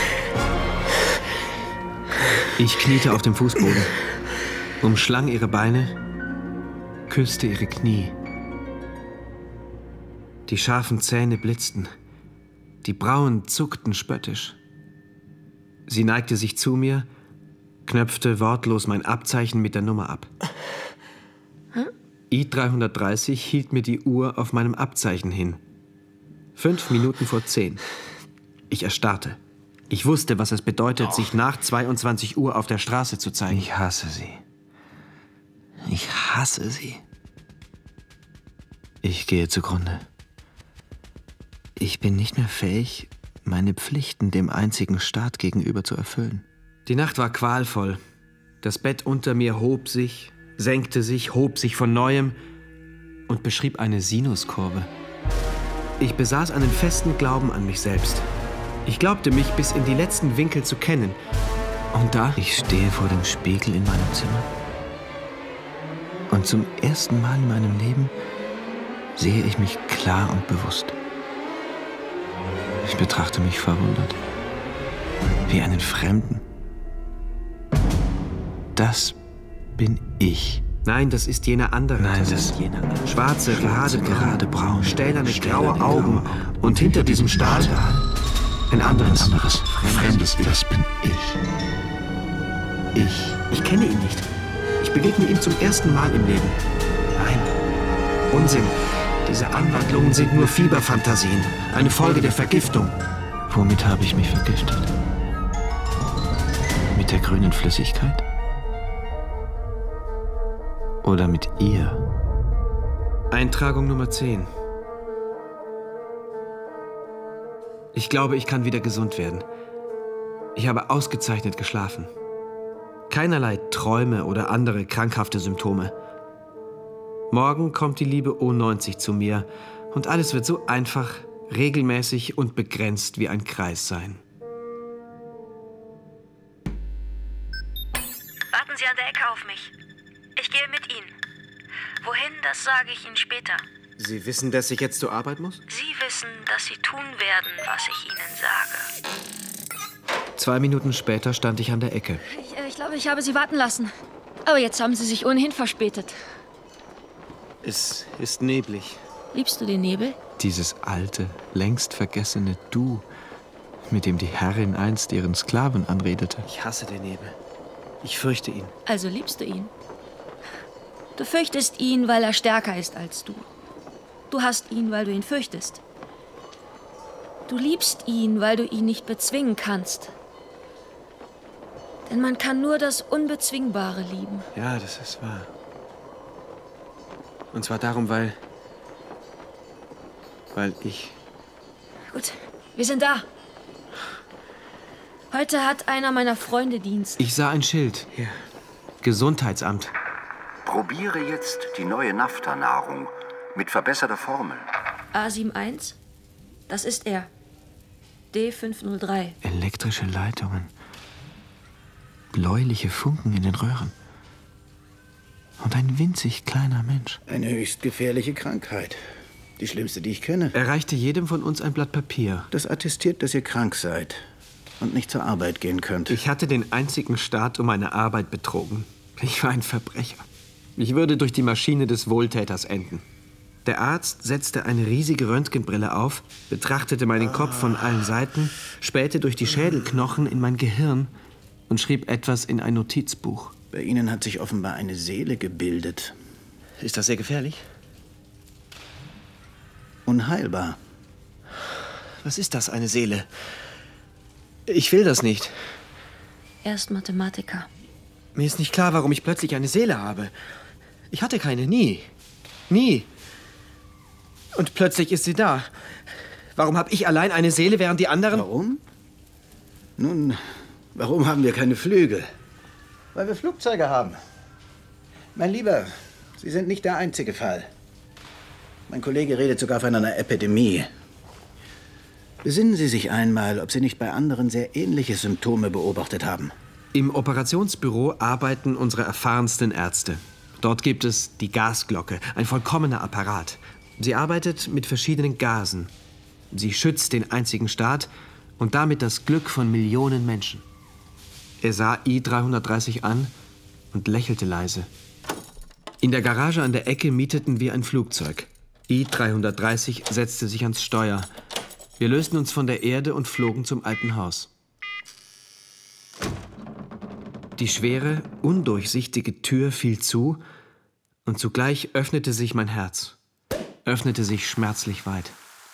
Ich kniete auf dem Fußboden, umschlang ihre Beine, küsste ihre Knie. Die scharfen Zähne blitzten, die Brauen zuckten spöttisch. Sie neigte sich zu mir, knöpfte wortlos mein Abzeichen mit der Nummer ab. I dreihundertdreißig hielt mir die Uhr auf meinem Abzeichen hin. Fünf Minuten vor zehn. Ich erstarrte. Ich wusste, was es bedeutet, sich nach zweiundzwanzig Uhr auf der Straße zu zeigen. Ich hasse sie. Ich hasse sie. Ich gehe zugrunde. Ich bin nicht mehr fähig, meine Pflichten dem einzigen Staat gegenüber zu erfüllen. Die Nacht war qualvoll. Das Bett unter mir hob sich, senkte sich, hob sich von Neuem und beschrieb eine Sinuskurve. Ich besaß einen festen Glauben an mich selbst. Ich glaubte mich bis in die letzten Winkel zu kennen. Und da... Ich stehe vor dem Spiegel in meinem Zimmer. Und zum ersten Mal in meinem Leben sehe ich mich klar und bewusst. Ich betrachte mich verwundert. Wie einen Fremden. Das bin ich. Nein, das ist jener andere. Nein, das ist jener andere. Schwarze, Schwarze gerade, gerade braun, stählerne, stählerne graue Augen. Augen. Und, und hinter diesem Stahl ein anderes. Ein anderes, fremdes, das bin ich. Ich. Ich kenne ihn nicht. Ich begegne ihm zum ersten Mal im Leben. Nein. Unsinn. Diese Anwandlungen sind nur Fieberfantasien. Eine Folge der Vergiftung. Womit habe ich mich vergiftet? Mit der grünen Flüssigkeit? Oder mit ihr? Eintragung Nummer zehn. Ich glaube, ich kann wieder gesund werden. Ich habe ausgezeichnet geschlafen. Keinerlei Träume oder andere krankhafte Symptome. Morgen kommt die liebe O neunzig zu mir und alles wird so einfach, regelmäßig und begrenzt wie ein Kreis sein. Warten Sie an der Ecke auf mich. Ich gehe mit Ihnen. Wohin, das sage ich Ihnen später. Sie wissen, dass ich jetzt zur Arbeit muss? Sie wissen, dass Sie tun werden, was ich Ihnen sage. Zwei Minuten später stand ich an der Ecke. Ich, äh, ich glaube, ich habe Sie warten lassen. Aber jetzt haben Sie sich ohnehin verspätet. Es ist neblig. Liebst du den Nebel? Dieses alte, längst vergessene Du, mit dem die Herrin einst ihren Sklaven anredete. Ich hasse den Nebel. Ich fürchte ihn. Also liebst du ihn? Du fürchtest ihn, weil er stärker ist als du. Du hast ihn, weil du ihn fürchtest. Du liebst ihn, weil du ihn nicht bezwingen kannst. Denn man kann nur das Unbezwingbare lieben. Ja, das ist wahr. Und zwar darum, weil... weil ich... Gut, wir sind da. Heute hat einer meiner Freunde Dienst. Ich sah ein Schild. Hier. Gesundheitsamt. Probiere jetzt die neue Naphtha-Nahrung mit verbesserter Formel. A eins, das ist er. D fünf null drei. Elektrische Leitungen. Bläuliche Funken in den Röhren. Und ein winzig kleiner Mensch. Eine höchst gefährliche Krankheit. Die schlimmste, die ich kenne. Er reichte jedem von uns ein Blatt Papier. Das attestiert, dass ihr krank seid und nicht zur Arbeit gehen könnt. Ich hatte den einzigen Staat um meine Arbeit betrogen. Ich war ein Verbrecher. Ich würde durch die Maschine des Wohltäters enden. Der Arzt setzte eine riesige Röntgenbrille auf, betrachtete meinen Kopf von allen Seiten, spähte durch die Schädelknochen in mein Gehirn und schrieb etwas in ein Notizbuch. Bei Ihnen hat sich offenbar eine Seele gebildet. Ist das sehr gefährlich? Unheilbar. Was ist das, eine Seele? Ich will das nicht. Er ist Mathematiker. Mir ist nicht klar, warum ich plötzlich eine Seele habe. Ich hatte keine, nie. Nie. Und plötzlich ist sie da. Warum habe ich allein eine Seele, während die anderen... Warum? Nun, warum haben wir keine Flügel? Weil wir Flugzeuge haben. Mein Lieber, Sie sind nicht der einzige Fall. Mein Kollege redet sogar von einer Epidemie. Besinnen Sie sich einmal, ob Sie nicht bei anderen sehr ähnliche Symptome beobachtet haben. Im Operationsbüro arbeiten unsere erfahrensten Ärzte. Dort gibt es die Gasglocke, ein vollkommener Apparat. Sie arbeitet mit verschiedenen Gasen. Sie schützt den einzigen Staat und damit das Glück von Millionen Menschen. Er sah I dreihundertdreißig an und lächelte leise. In der Garage an der Ecke mieteten wir ein Flugzeug. I dreihundertdreißig setzte sich ans Steuer. Wir lösten uns von der Erde und flogen zum alten Haus. Die schwere, undurchsichtige Tür fiel zu und zugleich öffnete sich mein Herz. Öffnete sich schmerzlich weit.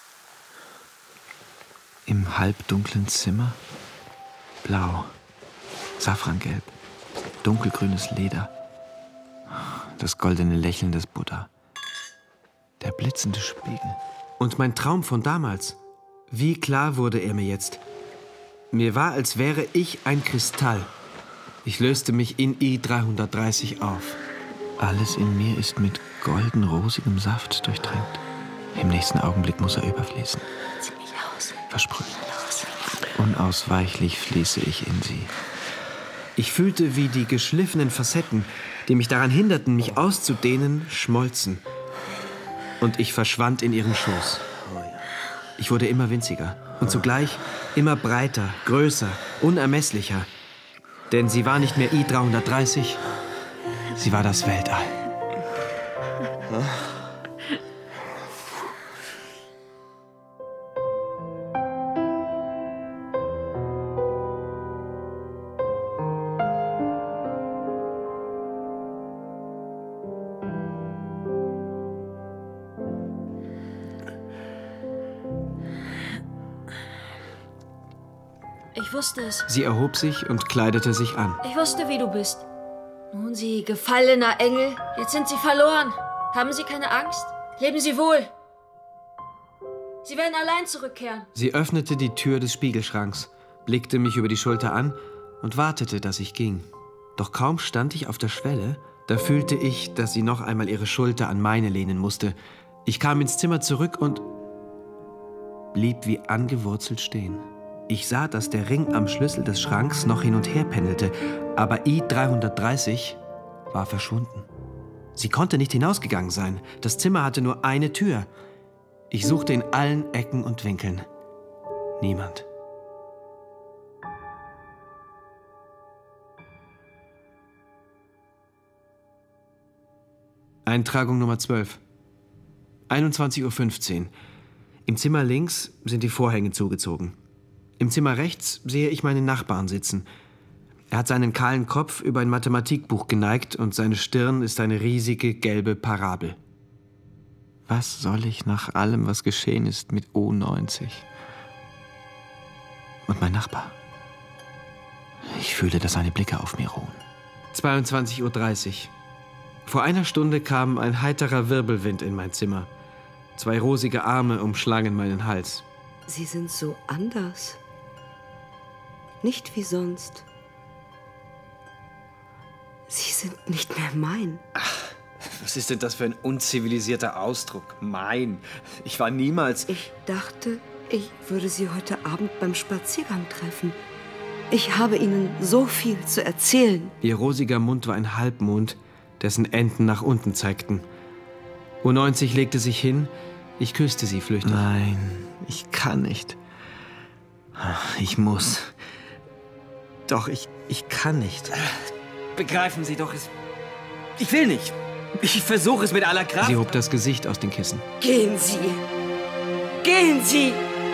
Im halbdunklen Zimmer blau, safrangelb, dunkelgrünes Leder, das goldene Lächeln des Buddha, der blitzende Spiegel. Und mein Traum von damals, wie klar wurde er mir jetzt. Mir war, als wäre ich ein Kristall. Ich löste mich in I dreihundertdreißig auf. Alles in mir ist mit golden-rosigem Saft durchtränkt. Im nächsten Augenblick muss er überfließen. Zieh mich aus. Versprüht. Unausweichlich fließe ich in sie. Ich fühlte, wie die geschliffenen Facetten, die mich daran hinderten, mich auszudehnen, schmolzen. Und ich verschwand in ihren Schoß. Ich wurde immer winziger und zugleich immer breiter, größer, unermesslicher. Denn sie war nicht mehr I dreihundertdreißig, sie war das Weltall. Ich wusste es. Sie erhob sich und kleidete sich an. Ich wusste, wie du bist. Nun, Sie gefallener Engel, jetzt sind Sie verloren. Haben Sie keine Angst? Leben Sie wohl. Sie werden allein zurückkehren. Sie öffnete die Tür des Spiegelschranks, blickte mich über die Schulter an und wartete, dass ich ging. Doch kaum stand ich auf der Schwelle, da fühlte ich, dass sie noch einmal ihre Schulter an meine lehnen musste. Ich kam ins Zimmer zurück und blieb wie angewurzelt stehen. Ich sah, dass der Ring am Schlüssel des Schranks noch hin und her pendelte, aber I dreihundertdreißig war verschwunden. Sie konnte nicht hinausgegangen sein. Das Zimmer hatte nur eine Tür. Ich suchte in allen Ecken und Winkeln. Niemand. Eintragung Nummer zwölf. einundzwanzig Uhr fünfzehn. Im Zimmer links sind die Vorhänge zugezogen. Im Zimmer rechts sehe ich meinen Nachbarn sitzen. Er hat seinen kahlen Kopf über ein Mathematikbuch geneigt und seine Stirn ist eine riesige gelbe Parabel. Was soll ich nach allem, was geschehen ist, mit O neunzig? Und mein Nachbar? Ich fühle, dass seine Blicke auf mir ruhen. zweiundzwanzig Uhr dreißig. Vor einer Stunde kam ein heiterer Wirbelwind in mein Zimmer. Zwei rosige Arme umschlangen meinen Hals. Sie sind so anders. Nicht wie sonst. Sie sind nicht mehr mein. Ach, was ist denn das für ein unzivilisierter Ausdruck? Mein. Ich war niemals... Ich dachte, ich würde Sie heute Abend beim Spaziergang treffen. Ich habe Ihnen so viel zu erzählen. Ihr rosiger Mund war ein Halbmond, dessen Enden nach unten zeigten. O neunzig legte sich hin, ich küsste sie flüchtig. Nein, ich kann nicht. Ich muss. Doch, ich, ich kann nicht. Begreifen Sie doch, es... Ich will nicht. Ich versuche es mit aller Kraft. Sie hob das Gesicht aus den Kissen. Gehen Sie! Gehen Sie!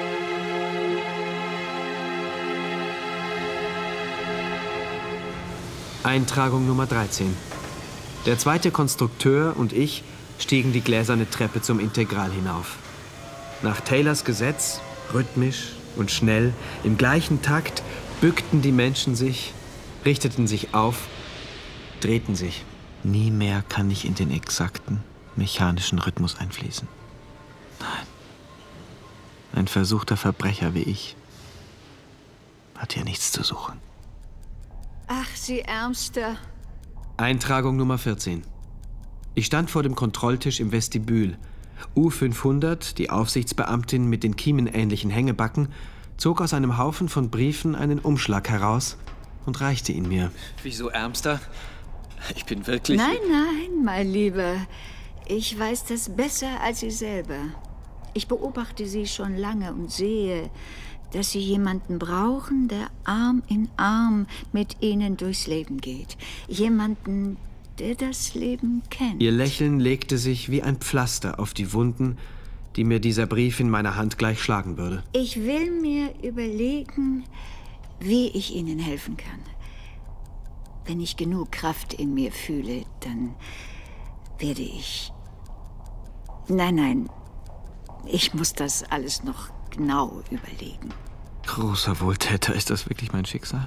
Eintragung Nummer dreizehn. Der zweite Konstrukteur und ich stiegen die gläserne Treppe zum Integral hinauf. Nach Taylors Gesetz, rhythmisch und schnell, im gleichen Takt, bückten die Menschen sich, richteten sich auf, drehten sich. Nie mehr kann ich in den exakten, mechanischen Rhythmus einfließen. Nein. Ein versuchter Verbrecher wie ich hat hier nichts zu suchen. Ach, Sie Ärmster. Eintragung Nummer vierzehn. Ich stand vor dem Kontrolltisch im Vestibül. U fünfhundert, die Aufsichtsbeamtin mit den kiemenähnlichen Hängebacken, zog aus einem Haufen von Briefen einen Umschlag heraus und reichte ihn mir. Wieso Ärmster? Ich bin wirklich... Nein, nein, mein Lieber. Ich weiß das besser als Sie selber. Ich beobachte Sie schon lange und sehe, dass Sie jemanden brauchen, der Arm in Arm mit Ihnen durchs Leben geht. Jemanden, der das Leben kennt. Ihr Lächeln legte sich wie ein Pflaster auf die Wunden, die mir dieser Brief in meiner Hand gleich schlagen würde. Ich will mir überlegen, wie ich Ihnen helfen kann. Wenn ich genug Kraft in mir fühle, dann werde ich... Nein, nein, ich muss das alles noch genau überlegen. Großer Wohltäter, ist das wirklich mein Schicksal?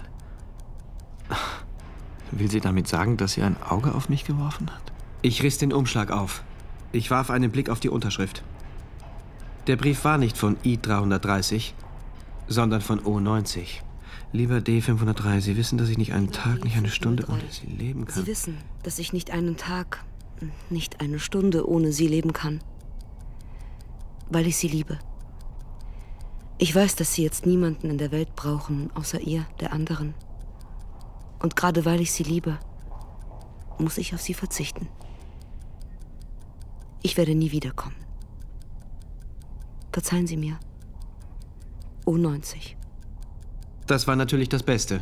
Will sie damit sagen, dass sie ein Auge auf mich geworfen hat? Ich riss den Umschlag auf. Ich warf einen Blick auf die Unterschrift. Der Brief war nicht von I dreihundertdreißig, sondern von O neunzig. Lieber D fünfhundertdrei, Sie wissen, dass ich nicht einen Tag, nicht eine Stunde ohne Sie leben kann. Sie wissen, dass ich nicht einen Tag, nicht eine Stunde ohne Sie leben kann. Weil ich Sie liebe. Ich weiß, dass Sie jetzt niemanden in der Welt brauchen, außer ihr, der anderen. Und gerade weil ich Sie liebe, muss ich auf Sie verzichten. Ich werde nie wiederkommen. Verzeihen Sie mir. O neunzig. Das war natürlich das Beste.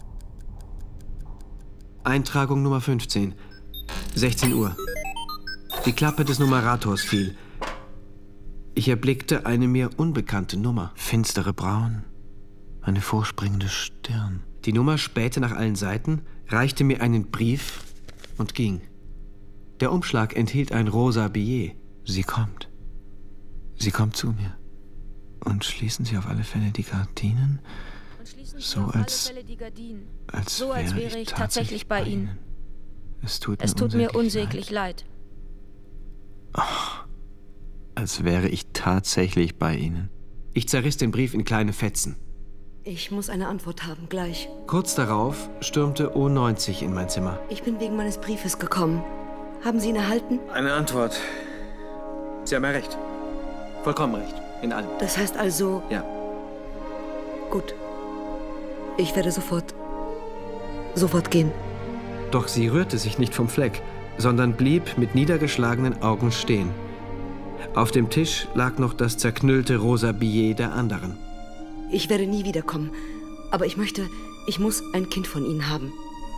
Eintragung Nummer fünfzehn. sechzehn Uhr. Die Klappe des Numerators fiel. Ich erblickte eine mir unbekannte Nummer. Finstere Brauen, eine vorspringende Stirn. Die Nummer spähte nach allen Seiten, reichte mir einen Brief und ging. Der Umschlag enthielt ein rosa Billet. Sie kommt. Sie kommt zu mir. Und schließen Sie auf alle Fälle die Gardinen, so als, als, so als wäre ich tatsächlich bei Ihnen. Ihnen. Es tut, es mir, tut unsäglich mir unsäglich leid. leid. Oh, als wäre ich tatsächlich bei Ihnen. Ich zerriss den Brief in kleine Fetzen. Ich muss eine Antwort haben, gleich. Kurz darauf stürmte O neunzig in mein Zimmer. Ich bin wegen meines Briefes gekommen. Haben Sie ihn erhalten? Eine Antwort. Sie haben ja recht. Vollkommen recht. In allem. Das heißt also... Ja. Gut. Ich werde sofort... sofort gehen. Doch sie rührte sich nicht vom Fleck, sondern blieb mit niedergeschlagenen Augen stehen. Auf dem Tisch lag noch das zerknüllte rosa Billet der anderen. Ich werde nie wiederkommen. Aber ich möchte, ich muss ein Kind von Ihnen haben.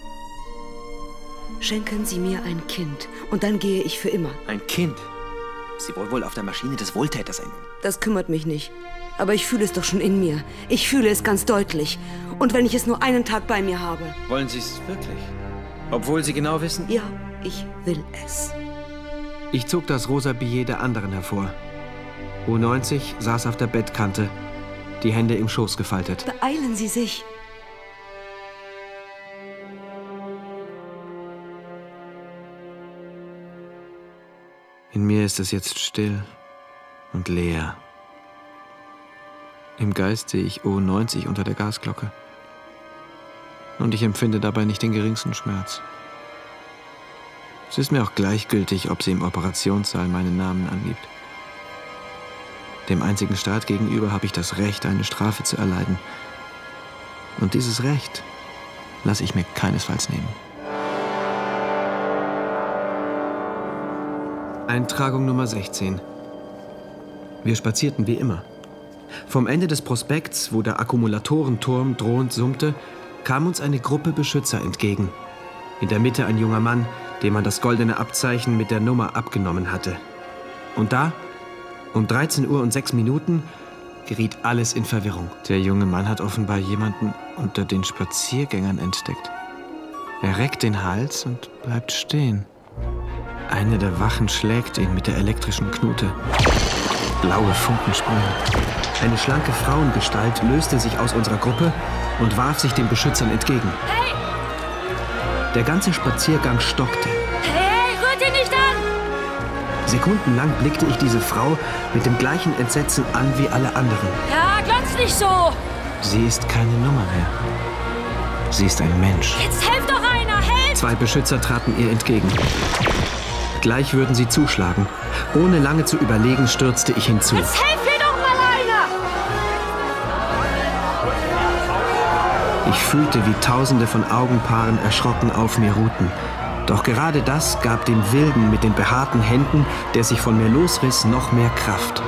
Schenken Sie mir ein Kind und dann gehe ich für immer. Ein Kind? Sie wollen wohl auf der Maschine des Wohltäters enden. Das kümmert mich nicht. Aber ich fühle es doch schon in mir. Ich fühle es ganz deutlich. Und wenn ich es nur einen Tag bei mir habe. Wollen Sie es wirklich? Obwohl Sie genau wissen? Ja, ich will es. Ich zog das rosa Billet der anderen hervor. O neunzig saß auf der Bettkante, die Hände im Schoß gefaltet. Beeilen Sie sich. In mir ist es jetzt still und leer. Im Geist sehe ich O neunzig unter der Gasglocke. Und ich empfinde dabei nicht den geringsten Schmerz. Es ist mir auch gleichgültig, ob sie im Operationssaal meinen Namen angibt. Dem einzigen Staat gegenüber habe ich das Recht, eine Strafe zu erleiden. Und dieses Recht lasse ich mir keinesfalls nehmen. Eintragung Nummer sechzehn. Wir spazierten wie immer. Vom Ende des Prospekts, wo der Akkumulatorenturm drohend summte, kam uns eine Gruppe Beschützer entgegen. In der Mitte ein junger Mann, dem man das goldene Abzeichen mit der Nummer abgenommen hatte. Und da, um dreizehn Uhr und sechs Minuten, geriet alles in Verwirrung. Der junge Mann hat offenbar jemanden unter den Spaziergängern entdeckt. Er reckt den Hals und bleibt stehen. Eine der Wachen schlägt ihn mit der elektrischen Knute. Blaue Funken sprühen. Eine schlanke Frauengestalt löste sich aus unserer Gruppe und warf sich den Beschützern entgegen. Hey! Der ganze Spaziergang stockte. Hey, rührt ihn nicht an! Sekundenlang blickte ich diese Frau mit dem gleichen Entsetzen an wie alle anderen. Ja, glotz nicht so! Sie ist keine Nummer mehr. Sie ist ein Mensch. Jetzt helft doch einer, helft! Zwei Beschützer traten ihr entgegen. Gleich würden sie zuschlagen. Ohne lange zu überlegen, stürzte ich hinzu. Jetzt helft mir doch mal einer! Ich fühlte, wie Tausende von Augenpaaren erschrocken auf mir ruhten. Doch gerade das gab dem Wilden mit den behaarten Händen, der sich von mir losriss, noch mehr Kraft.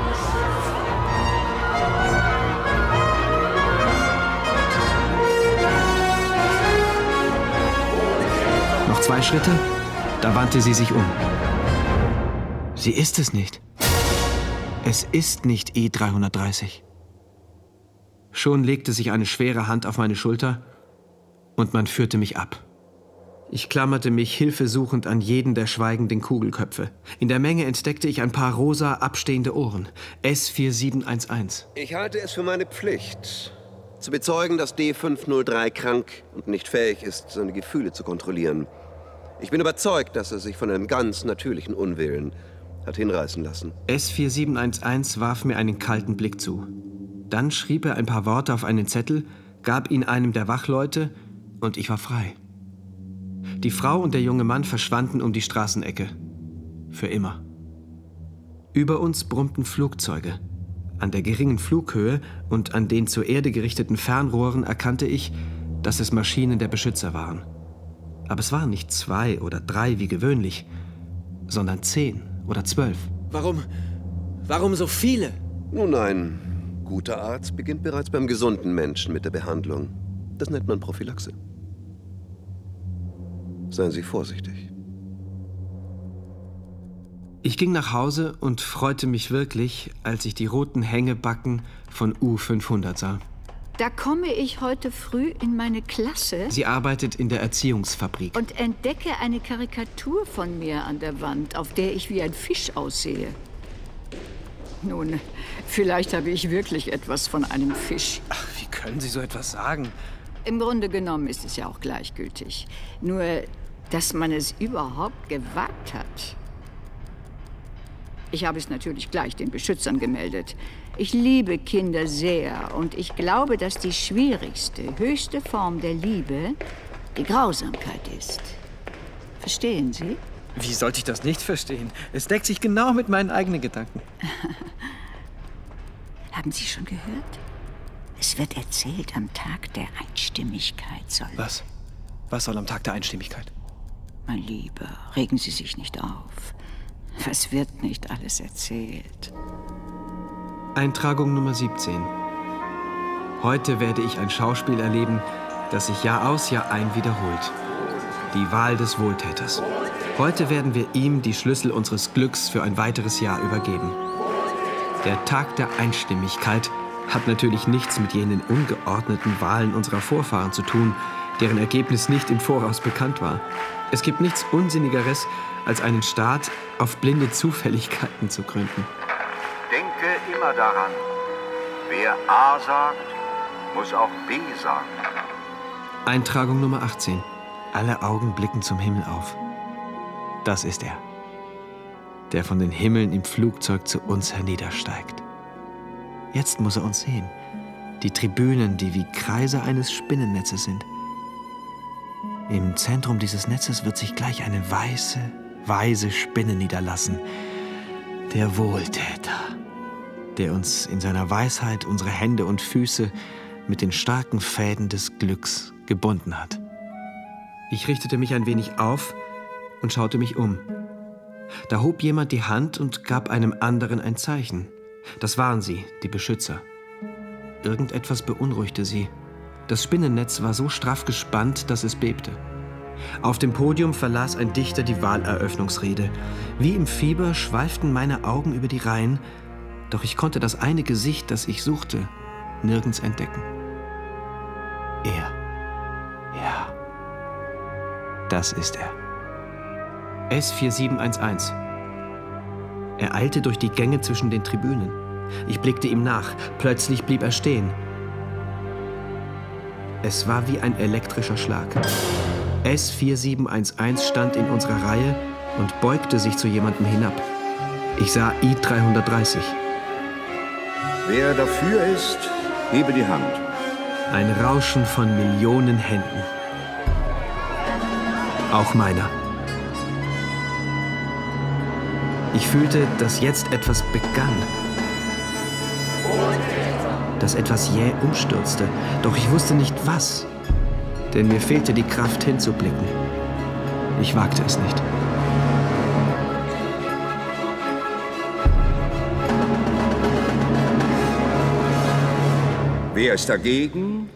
Noch zwei Schritte, da wandte sie sich um. Sie ist es nicht. Es ist nicht E dreihundertdreißig. Schon legte sich eine schwere Hand auf meine Schulter und man führte mich ab. Ich klammerte mich hilfesuchend an jeden der schweigenden Kugelköpfe. In der Menge entdeckte ich ein paar rosa, abstehende Ohren. S vier sieben eins eins. Ich halte es für meine Pflicht, zu bezeugen, dass D fünf null drei krank und nicht fähig ist, seine Gefühle zu kontrollieren. Ich bin überzeugt, dass er sich von einem ganz natürlichen Unwillen hat hinreißen lassen. S vier sieben eins eins warf mir einen kalten Blick zu. Dann schrieb er ein paar Worte auf einen Zettel, gab ihn einem der Wachleute und ich war frei. Die Frau und der junge Mann verschwanden um die Straßenecke. Für immer. Über uns brummten Flugzeuge. An der geringen Flughöhe und an den zur Erde gerichteten Fernrohren erkannte ich, dass es Maschinen der Beschützer waren. Aber es waren nicht zwei oder drei wie gewöhnlich, sondern zehn oder zwölf. Warum? Warum so viele? Nun, ein guter Arzt beginnt bereits beim gesunden Menschen mit der Behandlung. Das nennt man Prophylaxe. Seien Sie vorsichtig. Ich ging nach Hause und freute mich wirklich, als ich die roten Hängebacken von U fünfhundert sah. Da komme ich heute früh in meine Klasse. Sie arbeitet in der Erziehungsfabrik. Und entdecke eine Karikatur von mir an der Wand, auf der ich wie ein Fisch aussehe. Nun, vielleicht habe ich wirklich etwas von einem Fisch. Ach, wie können Sie so etwas sagen? Im Grunde genommen ist es ja auch gleichgültig. Nur, dass man es überhaupt gewagt hat. Ich habe es natürlich gleich den Beschützern gemeldet. Ich liebe Kinder sehr und ich glaube, dass die schwierigste, höchste Form der Liebe die Grausamkeit ist. Verstehen Sie? Wie sollte ich das nicht verstehen? Es deckt sich genau mit meinen eigenen Gedanken. Haben Sie schon gehört? Es wird erzählt, am Tag der Einstimmigkeit soll... Was? Was soll am Tag der Einstimmigkeit? Mein Lieber, regen Sie sich nicht auf. Was wird nicht alles erzählt? Eintragung Nummer siebzehn. Heute werde ich ein Schauspiel erleben, das sich Jahr aus, Jahr ein wiederholt. Die Wahl des Wohltäters. Heute werden wir ihm die Schlüssel unseres Glücks für ein weiteres Jahr übergeben. Der Tag der Einstimmigkeit hat natürlich nichts mit jenen ungeordneten Wahlen unserer Vorfahren zu tun, deren Ergebnis nicht im Voraus bekannt war. Es gibt nichts Unsinnigeres, als einen Staat auf blinde Zufälligkeiten zu gründen. Denke immer daran, wer A sagt, muss auch B sagen. Eintragung Nummer achtzehn. Alle Augen blicken zum Himmel auf. Das ist er, der von den Himmeln im Flugzeug zu uns herniedersteigt. Jetzt muss er uns sehen. Die Tribünen, die wie Kreise eines Spinnennetzes sind. Im Zentrum dieses Netzes wird sich gleich eine weiße, weise Spinne niederlassen. Der Wohltäter, der uns in seiner Weisheit unsere Hände und Füße mit den starken Fäden des Glücks gebunden hat. Ich richtete mich ein wenig auf und schaute mich um. Da hob jemand die Hand und gab einem anderen ein Zeichen. Das waren sie, die Beschützer. Irgendetwas beunruhigte sie. Das Spinnennetz war so straff gespannt, dass es bebte. Auf dem Podium verlas ein Dichter die Wahleröffnungsrede. Wie im Fieber schweiften meine Augen über die Reihen, doch ich konnte das eine Gesicht, das ich suchte, nirgends entdecken. Er. Ja. Das ist er. S vier sieben eins eins. Er eilte durch die Gänge zwischen den Tribünen. Ich blickte ihm nach. Plötzlich blieb er stehen. Es war wie ein elektrischer Schlag. S vier sieben eins eins stand in unserer Reihe und beugte sich zu jemandem hinab. Ich sah I dreihundertdreißig. Wer dafür ist, hebe die Hand. Ein Rauschen von Millionen Händen. Auch meiner. Ich fühlte, dass jetzt etwas begann. Dass etwas jäh umstürzte, doch ich wusste nicht was. Denn mir fehlte die Kraft hinzublicken. Ich wagte es nicht. Wer ist dagegen?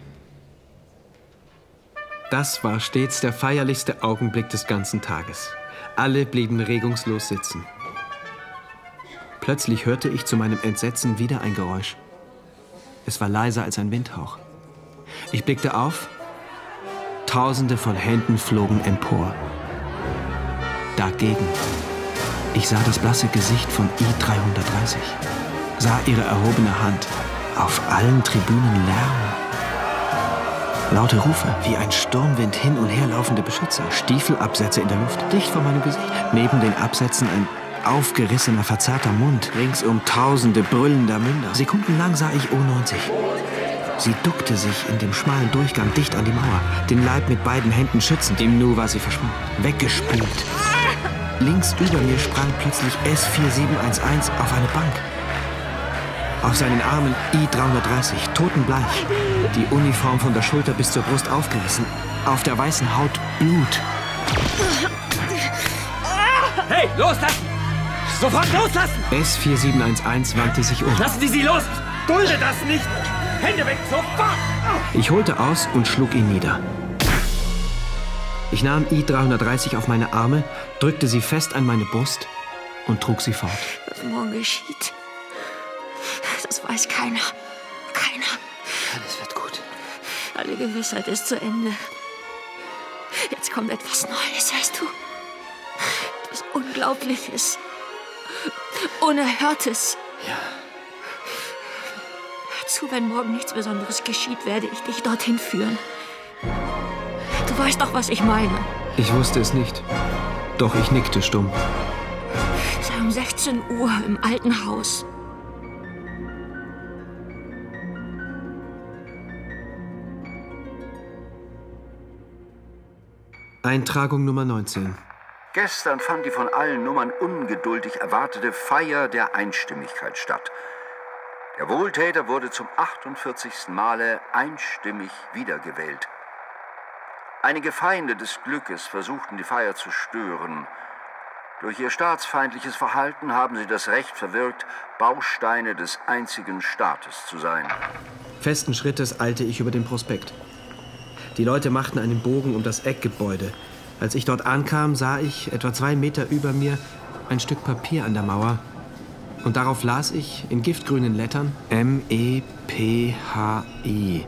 Das war stets der feierlichste Augenblick des ganzen Tages. Alle blieben regungslos sitzen. Plötzlich hörte ich zu meinem Entsetzen wieder ein Geräusch. Es war leiser als ein Windhauch. Ich blickte auf. Tausende von Händen flogen empor. Dagegen. Ich sah das blasse Gesicht von I dreihundertdreißig. Sah ihre erhobene Hand. Auf allen Tribünen Lärm. Laute Rufe, wie ein Sturmwind hin und her laufende Beschützer. Stiefelabsätze in der Luft, dicht vor meinem Gesicht. Neben den Absätzen ein aufgerissener, verzerrter Mund. Ringsum tausende brüllender Münder. Sekundenlang sah ich O neunzig. Sie duckte sich in dem schmalen Durchgang dicht an die Mauer, den Leib mit beiden Händen schützend. Im Nu war sie verschwunden, weggespült. Links über mir sprang plötzlich S vier sieben eins eins auf eine Bank. Auf seinen Armen I dreihundertdreißig, totenbleich. Die Uniform von der Schulter bis zur Brust aufgerissen. Auf der weißen Haut Blut. Hey, loslassen! Sofort loslassen! S vier sieben eins eins wandte sich um. Lassen Sie sie los! Dulde das nicht! Hände weg, sofort! Ich holte aus und schlug ihn nieder. Ich nahm I dreihundertdreißig auf meine Arme, drückte sie fest an meine Brust und trug sie fort. Was morgen geschieht, das weiß keiner. Keiner. Alles wird gut. Alle Gewissheit ist zu Ende. Jetzt kommt etwas Neues, weißt du? Etwas Unglaubliches. Unerhörtes. Ja. Hör zu, wenn morgen nichts Besonderes geschieht, werde ich dich dorthin führen. Du weißt doch, was ich meine. Ich wusste es nicht. Doch ich nickte stumm. Sei um sechzehn Uhr im alten Haus. Eintragung Nummer neunzehn. Gestern fand die von allen Nummern ungeduldig erwartete Feier der Einstimmigkeit statt. Der Wohltäter wurde zum achtundvierzigsten Male einstimmig wiedergewählt. Einige Feinde des Glückes versuchten, die Feier zu stören. Durch ihr staatsfeindliches Verhalten haben sie das Recht verwirkt, Bausteine des einzigen Staates zu sein. Festen Schrittes eilte ich über den Prospekt. Die Leute machten einen Bogen um das Eckgebäude. Als ich dort ankam, sah ich, etwa zwei Meter über mir, ein Stück Papier an der Mauer. Und darauf las ich in giftgrünen Lettern M E P H I.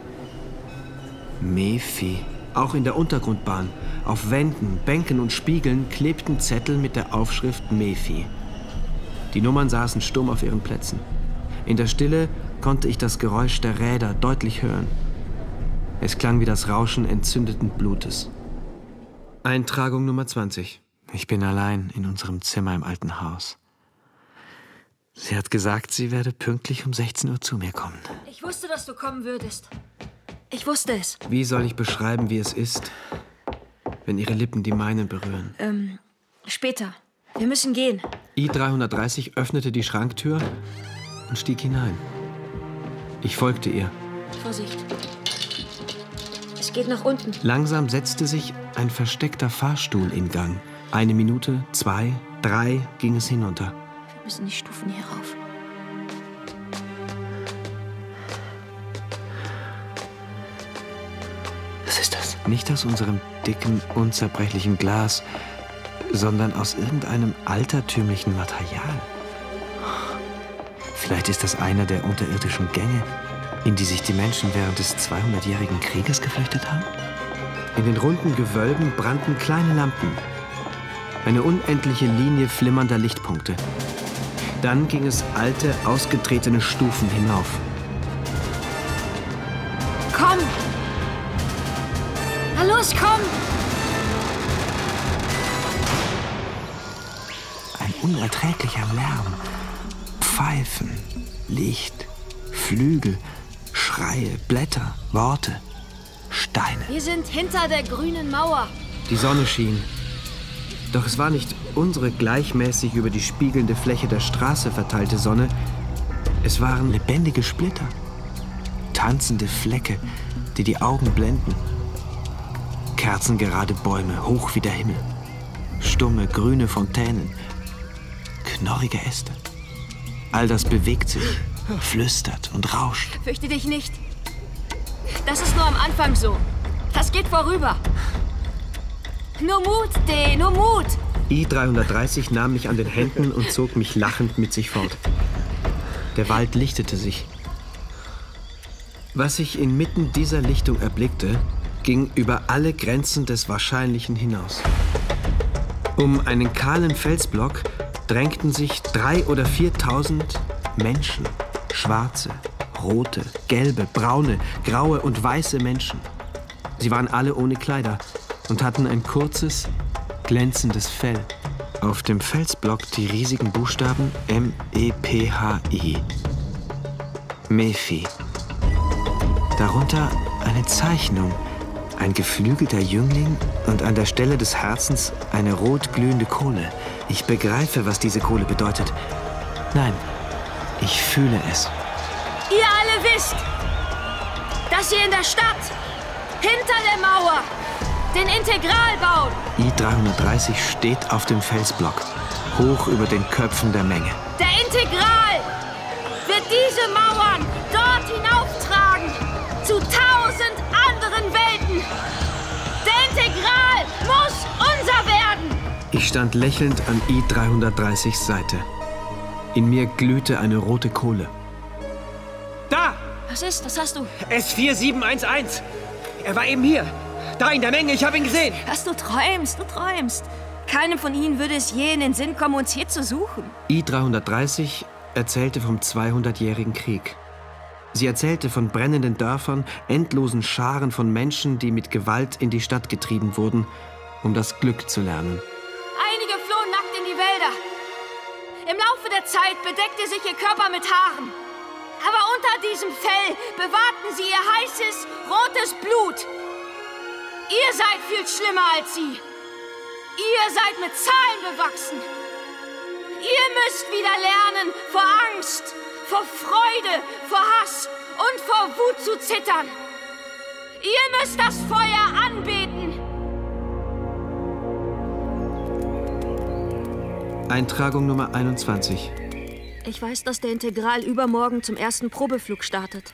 Mephi. Auch in der Untergrundbahn, auf Wänden, Bänken und Spiegeln klebten Zettel mit der Aufschrift Mephi. Die Nummern saßen stumm auf ihren Plätzen. In der Stille konnte ich das Geräusch der Räder deutlich hören. Es klang wie das Rauschen entzündeten Blutes. Eintragung Nummer zwanzig. Ich bin allein in unserem Zimmer im alten Haus. Sie hat gesagt, sie werde pünktlich um sechzehn Uhr zu mir kommen. Ich wusste, dass du kommen würdest. Ich wusste es. Wie soll ich beschreiben, wie es ist, wenn ihre Lippen die meinen berühren? Ähm, später. Wir müssen gehen. I dreihundertdreißig öffnete die Schranktür und stieg hinein. Ich folgte ihr. Vorsicht. Es geht nach unten. Langsam setzte sich ein versteckter Fahrstuhl in Gang. Eine Minute, zwei, drei ging es hinunter. Wir müssen die Stufen hier rauf. Was ist das? Nicht aus unserem dicken, unzerbrechlichen Glas, sondern aus irgendeinem altertümlichen Material. Vielleicht ist das einer der unterirdischen Gänge, in die sich die Menschen während des zweihundertjährigen Krieges geflüchtet haben? In den runden Gewölben brannten kleine Lampen. Eine unendliche Linie flimmernder Lichtpunkte. Dann ging es alte, ausgetretene Stufen hinauf. Komm! Na los, komm! Ein unerträglicher Lärm. Pfeifen, Licht, Flügel, Schreie, Blätter, Worte, Steine. Wir sind hinter der grünen Mauer. Die Sonne schien. Doch es war nicht unsere gleichmäßig über die spiegelnde Fläche der Straße verteilte Sonne. Es waren lebendige Splitter. Tanzende Flecke, die die Augen blenden. Kerzengerade Bäume, hoch wie der Himmel. Stumme, grüne Fontänen. Knorrige Äste. All das bewegt sich, flüstert und rauscht. Fürchte dich nicht. Das ist nur am Anfang so. Das geht vorüber. Nur Mut, D, nur Mut. I dreihundertdreißig nahm mich an den Händen und zog mich lachend mit sich fort. Der Wald lichtete sich. Was ich inmitten dieser Lichtung erblickte, ging über alle Grenzen des Wahrscheinlichen hinaus. Um einen kahlen Felsblock drängten sich drei oder viertausend Menschen. Schwarze, rote, gelbe, braune, graue und weiße Menschen. Sie waren alle ohne Kleider und hatten ein kurzes, glänzendes Fell. Auf dem Felsblock die riesigen Buchstaben M E P H I. Mephi. Darunter eine Zeichnung, ein geflügelter Jüngling und an der Stelle des Herzens eine rot glühende Kohle. Ich begreife, was diese Kohle bedeutet. Nein, ich fühle es. Ihr alle wisst, dass ihr in der Stadt, hinter der Mauer, den Integral baut. I dreihundertdreißig steht auf dem Felsblock, hoch über den Köpfen der Menge. Der Integral wird diese Mauern dort hinauftragen, zu tausend anderen Welten. Der Integral muss unser werden. Ich stand lächelnd an I dreihundertdreißigs Seite. In mir glühte eine rote Kohle. Da! Was ist? Was hast du? S vier sieben eins eins. Er war eben hier. Da in der Menge, ich habe ihn gesehen. Was, du träumst, du träumst. Keinem von ihnen würde es je in den Sinn kommen, uns hier zu suchen. I dreihundertdreißig erzählte vom zweihundertjährigen Krieg. Sie erzählte von brennenden Dörfern, endlosen Scharen von Menschen, die mit Gewalt in die Stadt getrieben wurden, um das Glück zu lernen. Einige flohen nackt in die Wälder. Im Laufe der Zeit bedeckte sich ihr Körper mit Haaren. Aber unter diesem Fell bewahrten sie ihr heißes, rotes Blut. Ihr seid viel schlimmer als sie. Ihr seid mit Zahlen bewachsen. Ihr müsst wieder lernen, vor Angst, vor Freude, vor Hass und vor Wut zu zittern. Ihr müsst das Feuer anbeten. Eintragung Nummer einundzwanzig. Ich weiß, dass der Integral übermorgen zum ersten Probeflug startet.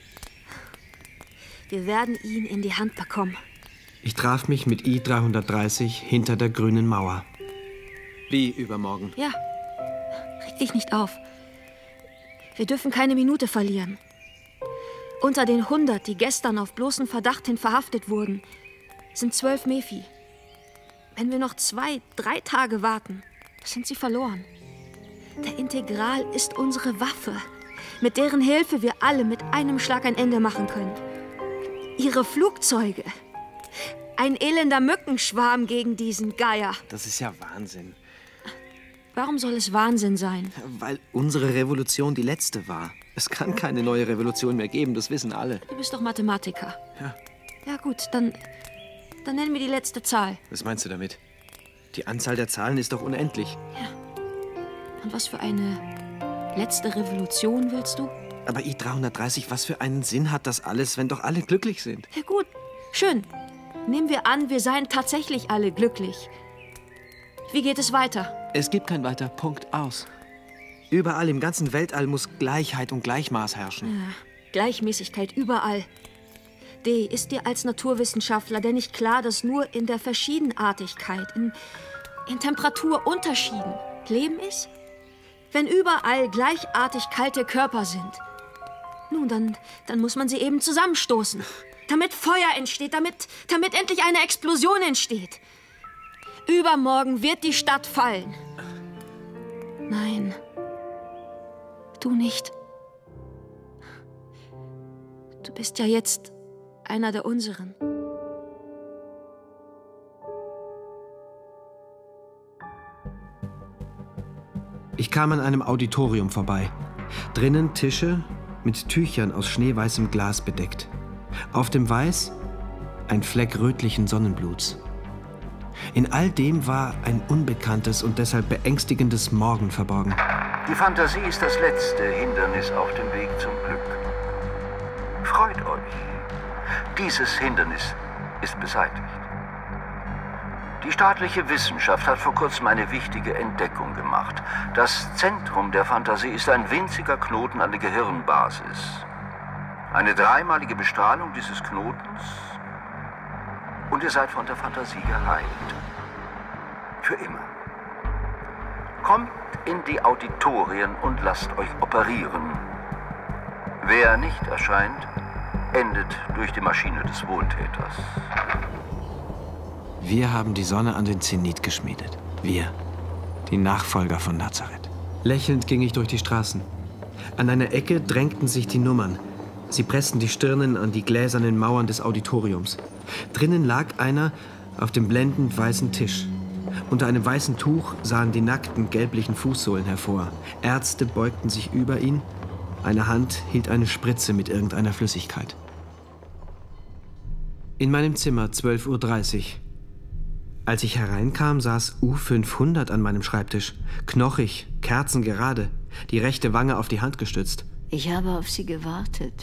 Wir werden ihn in die Hand bekommen. Ich traf mich mit I dreihundertdreißig hinter der grünen Mauer. Wie übermorgen? Ja, reg dich nicht auf. Wir dürfen keine Minute verlieren. Unter den hundert, die gestern auf bloßen Verdacht hin verhaftet wurden, sind zwölf Mephi. Wenn wir noch zwei, drei Tage warten, sind sie verloren. Der Integral ist unsere Waffe, mit deren Hilfe wir alle mit einem Schlag ein Ende machen können. Ihre Flugzeuge. Ein elender Mückenschwarm gegen diesen Geier. Das ist ja Wahnsinn. Warum soll es Wahnsinn sein? Weil unsere Revolution die letzte war. Es kann keine neue Revolution mehr geben, das wissen alle. Du bist doch Mathematiker. Ja. Ja gut, dann, dann nennen wir die letzte Zahl. Was meinst du damit? Die Anzahl der Zahlen ist doch unendlich. Ja. Und was für eine letzte Revolution willst du? Aber I dreihundertdreißig, was für einen Sinn hat das alles, wenn doch alle glücklich sind? Ja gut, schön. Nehmen wir an, wir seien tatsächlich alle glücklich. Wie geht es weiter? Es gibt kein weiter. Punkt aus. Überall im ganzen Weltall muss Gleichheit und Gleichmaß herrschen. Ja, Gleichmäßigkeit überall. D., ist dir als Naturwissenschaftler denn nicht klar, dass nur in der Verschiedenartigkeit, in, in Temperaturunterschieden Leben ist? Wenn überall gleichartig kalte Körper sind, nun, dann, dann muss man sie eben zusammenstoßen, damit Feuer entsteht, damit, damit endlich eine Explosion entsteht. Übermorgen wird die Stadt fallen. Nein, du nicht. Du bist ja jetzt einer der unseren. Ich kam an einem Auditorium vorbei. Drinnen Tische mit Tüchern aus schneeweißem Glas bedeckt. Auf dem Weiß ein Fleck rötlichen Sonnenbluts. In all dem war ein unbekanntes und deshalb beängstigendes Morgen verborgen. Die Fantasie ist das letzte Hindernis auf dem Weg zum Glück. Freut euch. Dieses Hindernis ist beseitigt. Die staatliche Wissenschaft hat vor kurzem eine wichtige Entdeckung gemacht. Das Zentrum der Fantasie ist ein winziger Knoten an der Gehirnbasis. Eine dreimalige Bestrahlung dieses Knotens und ihr seid von der Fantasie geheilt. Für immer. Kommt in die Auditorien und lasst euch operieren. Wer nicht erscheint, endet durch die Maschine des Wohltäters. Wir haben die Sonne an den Zenit geschmiedet. Wir, die Nachfolger von Nazareth. Lächelnd ging ich durch die Straßen. An einer Ecke drängten sich die Nummern. Sie pressten die Stirnen an die gläsernen Mauern des Auditoriums. Drinnen lag einer auf dem blendend weißen Tisch. Unter einem weißen Tuch sahen die nackten, gelblichen Fußsohlen hervor. Ärzte beugten sich über ihn. Eine Hand hielt eine Spritze mit irgendeiner Flüssigkeit. In meinem Zimmer, zwölf Uhr dreißig. Als ich hereinkam, saß U fünfhundert an meinem Schreibtisch. Knochig, kerzengerade, die rechte Wange auf die Hand gestützt. Ich habe auf Sie gewartet.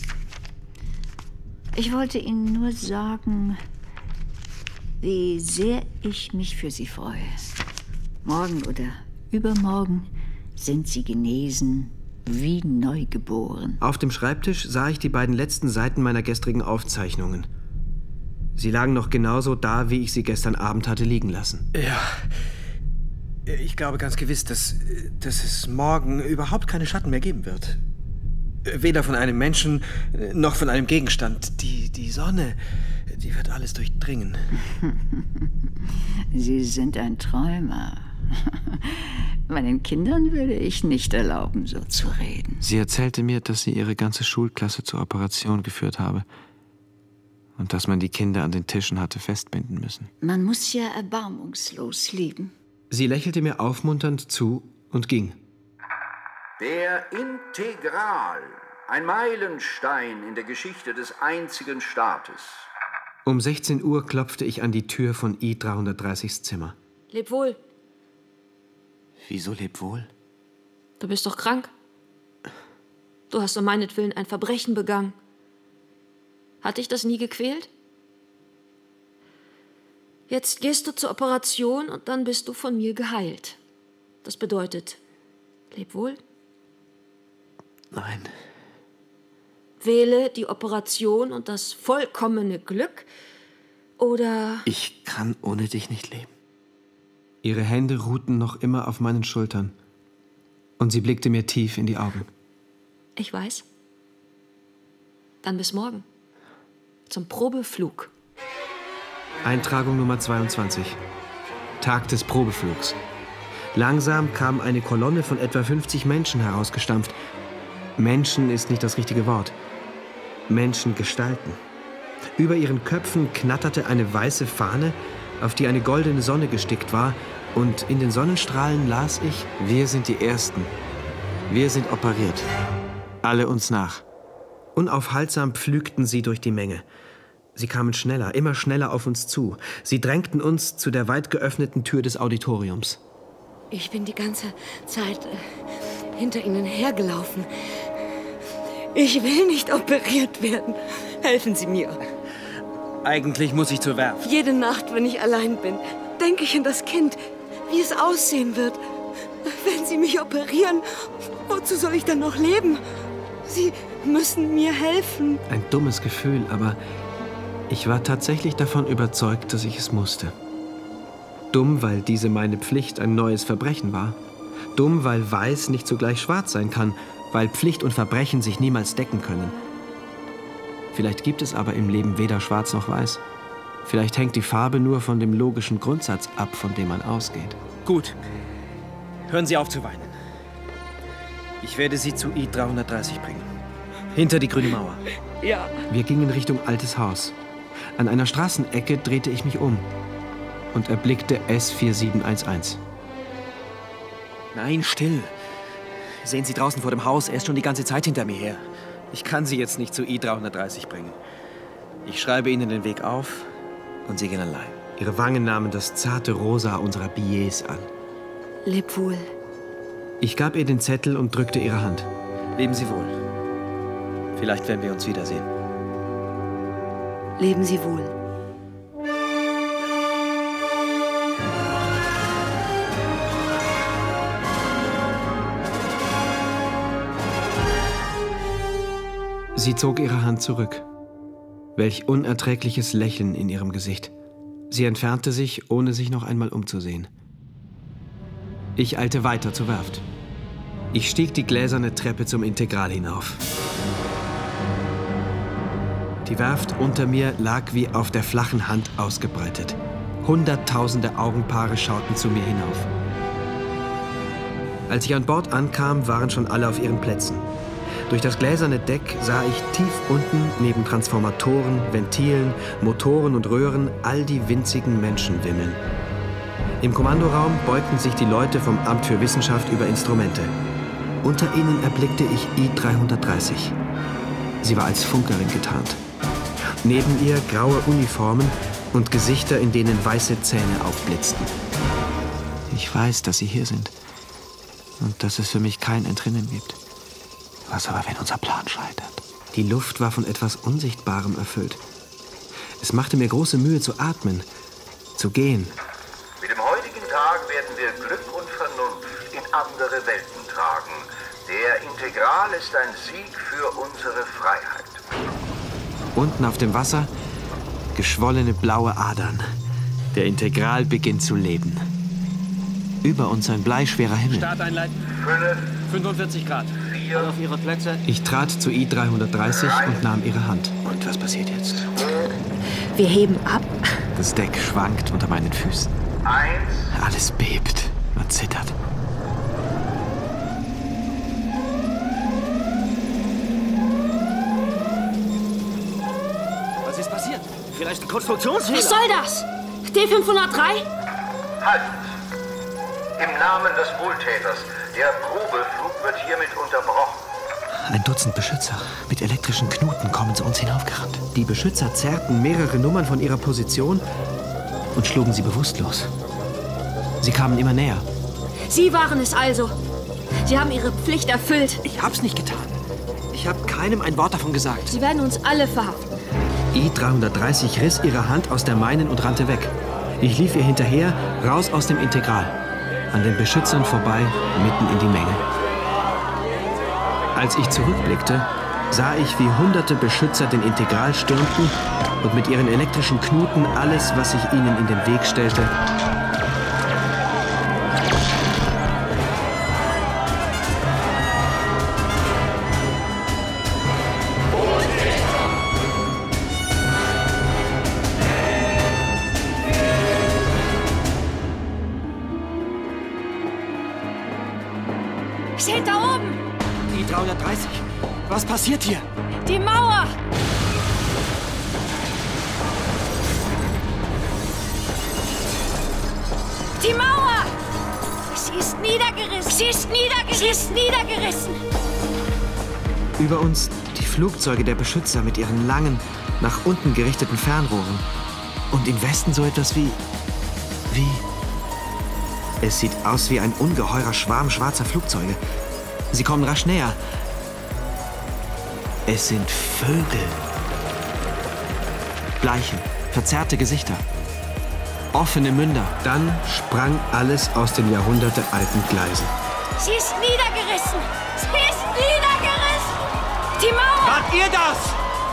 Ich wollte Ihnen nur sagen, wie sehr ich mich für Sie freue. Morgen oder übermorgen sind Sie genesen wie neugeboren. Auf dem Schreibtisch sah ich die beiden letzten Seiten meiner gestrigen Aufzeichnungen. Sie lagen noch genauso da, wie ich sie gestern Abend hatte liegen lassen. Ja, ich glaube ganz gewiss, dass, dass es morgen überhaupt keine Schatten mehr geben wird. Weder von einem Menschen, noch von einem Gegenstand. Die, die Sonne, die wird alles durchdringen. Sie sind ein Träumer. Meinen Kindern würde ich nicht erlauben, so zu reden. Sie erzählte mir, dass sie ihre ganze Schulklasse zur Operation geführt habe. Und dass man die Kinder an den Tischen hatte festbinden müssen. Man muss ja erbarmungslos lieben. Sie lächelte mir aufmunternd zu und ging. Der Integral, ein Meilenstein in der Geschichte des einzigen Staates. Um sechzehn Uhr klopfte ich an die Tür von I dreihundertdreißigs Zimmer. Leb wohl. Wieso leb wohl? Du bist doch krank. Du hast um meinetwillen ein Verbrechen begangen. Hat dich das nie gequält? Jetzt gehst du zur Operation und dann bist du von mir geheilt. Das bedeutet, leb wohl. Nein. Wähle die Operation und das vollkommene Glück oder... Ich kann ohne dich nicht leben. Ihre Hände ruhten noch immer auf meinen Schultern. Und sie blickte mir tief in die Augen. Ich weiß. Dann bis morgen. Zum Probeflug. Eintragung Nummer zweiundzwanzig. Tag des Probeflugs. Langsam kam eine Kolonne von etwa fünfzig Menschen herausgestampft. Menschen ist nicht das richtige Wort. Menschengestalten. Über ihren Köpfen knatterte eine weiße Fahne, auf die eine goldene Sonne gestickt war, und in den Sonnenstrahlen las ich: Wir sind die Ersten. Wir sind operiert. Alle uns nach. Unaufhaltsam pflügten sie durch die Menge. Sie kamen schneller, immer schneller auf uns zu. Sie drängten uns zu der weit geöffneten Tür des Auditoriums. Ich bin die ganze Zeit äh, hinter Ihnen hergelaufen. Ich will nicht operiert werden. Helfen Sie mir. Eigentlich muss ich zur Werft. Jede Nacht, wenn ich allein bin, denke ich an das Kind, wie es aussehen wird. Wenn Sie mich operieren, wozu soll ich dann noch leben? Sie müssen mir helfen. Ein dummes Gefühl, aber ich war tatsächlich davon überzeugt, dass ich es musste. Dumm, weil diese meine Pflicht ein neues Verbrechen war. Dumm, weil weiß nicht zugleich schwarz sein kann, weil Pflicht und Verbrechen sich niemals decken können. Vielleicht gibt es aber im Leben weder schwarz noch weiß. Vielleicht hängt die Farbe nur von dem logischen Grundsatz ab, von dem man ausgeht. Gut. Hören Sie auf zu weinen. Ich werde Sie zu I dreihundertdreißig bringen. Hinter die grüne Mauer. Ja. Wir gingen Richtung Altes Haus. An einer Straßenecke drehte ich mich um und erblickte S vier sieben eins eins. Nein, still. Sehen Sie draußen vor dem Haus, er ist schon die ganze Zeit hinter mir her. Ich kann Sie jetzt nicht zu I dreihundertdreißig bringen. Ich schreibe Ihnen den Weg auf und Sie gehen allein. Ihre Wangen nahmen das zarte Rosa unserer Billets an. Leb wohl. Ich gab ihr den Zettel und drückte ihre Hand. Leben Sie wohl. Vielleicht werden wir uns wiedersehen. Leben Sie wohl. Sie zog ihre Hand zurück. Welch unerträgliches Lächeln in ihrem Gesicht. Sie entfernte sich, ohne sich noch einmal umzusehen. Ich eilte weiter zur Werft. Ich stieg die gläserne Treppe zum Integral hinauf. Die Werft unter mir lag wie auf der flachen Hand ausgebreitet. Hunderttausende Augenpaare schauten zu mir hinauf. Als ich an Bord ankam, waren schon alle auf ihren Plätzen. Durch das gläserne Deck sah ich tief unten neben Transformatoren, Ventilen, Motoren und Röhren all die winzigen Menschen wimmeln. Im Kommandoraum beugten sich die Leute vom Amt für Wissenschaft über Instrumente. Unter ihnen erblickte ich I dreihundertdreißig. Sie war als Funkerin getarnt. Neben ihr graue Uniformen und Gesichter, in denen weiße Zähne aufblitzten. Ich weiß, dass Sie hier sind und dass es für mich kein Entrinnen gibt. Was aber, wenn unser Plan scheitert? Die Luft war von etwas Unsichtbarem erfüllt. Es machte mir große Mühe zu atmen, zu gehen. Mit dem heutigen Tag werden wir Glück und Vernunft in andere Welten tragen. Der Integral ist ein Sieg für unsere Freiheit. Unten auf dem Wasser geschwollene blaue Adern. Der Integral beginnt zu leben. Über uns ein bleischwerer Himmel. Start einleiten. Fülle. fünfundvierzig Grad. Vier. Auf Ihre Plätze. Ich trat zu I dreihundertdreißig und nahm ihre Hand. Und was passiert jetzt? Wir heben ab. Das Deck schwankt unter meinen Füßen. Eins. Alles bebt und zittert. Was ist passiert? Vielleicht ein Konstruktionsfehler? Was soll das? D fünfhundertdrei? Halt! Im Namen des Wohltäters. Der Probeflug wird hiermit unterbrochen. Ein Dutzend Beschützer mit elektrischen Knuten kommen zu uns hinaufgerannt. Die Beschützer zerrten mehrere Nummern von ihrer Position und schlugen sie bewusstlos. Sie kamen immer näher. Sie waren es also. Sie haben Ihre Pflicht erfüllt. Ich hab's nicht getan. Ich habe keinem ein Wort davon gesagt. Sie werden uns alle verhaften. I dreihundertdreißig riss ihre Hand aus der meinen und rannte weg. Ich lief ihr hinterher, raus aus dem Integral. An den Beschützern vorbei, mitten in die Menge. Als ich zurückblickte, sah ich, wie hunderte Beschützer den Integral stürmten und mit ihren elektrischen Knuten alles, was sich ihnen in den Weg stellte, Seht da oben! I dreihundertdreißig. Was passiert hier? Die Mauer! Die Mauer! Sie ist niedergerissen! Sie ist niedergerissen! Sie ist niedergerissen! Über uns die Flugzeuge der Beschützer mit ihren langen, nach unten gerichteten Fernrohren. Und im Westen so etwas wie... wie... Es sieht aus wie ein ungeheurer Schwarm schwarzer Flugzeuge. Sie kommen rasch näher. Es sind Vögel. Bleiche, verzerrte Gesichter. Offene Münder. Dann sprang alles aus den jahrhundertealten Gleisen. Sie ist niedergerissen! Sie ist niedergerissen! ihr das?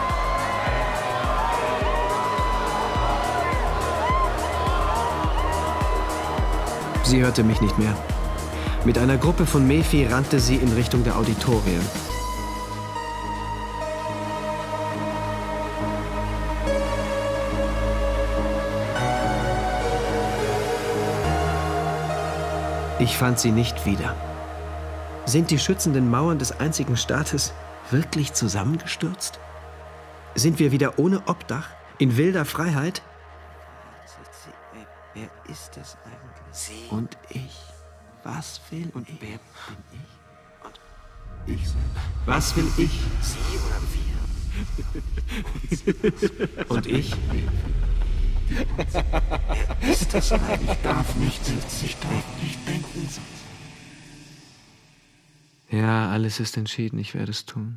Sie hörte mich nicht mehr. Mit einer Gruppe von Mephi rannte sie in Richtung der Auditorien. Ich fand sie nicht wieder. Sind die schützenden Mauern des einzigen Staates wirklich zusammengestürzt? Sind wir wieder ohne Obdach, in wilder Freiheit? Wer ist es eigentlich? Sie und ich. Was will und ich? Wer bin ich? Und ich selber. Was will ich? Sie oder wir? Und ich? Wer ist das eigentlich? Ich darf nicht, ich darf nicht denken. Ja, alles ist entschieden, ich werde es tun.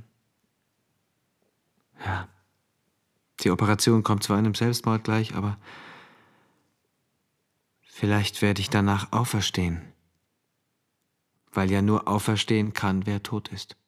Ja, die Operation kommt zwar einem Selbstmord gleich, aber vielleicht werde ich danach auferstehen. Weil ja nur auferstehen kann, wer tot ist.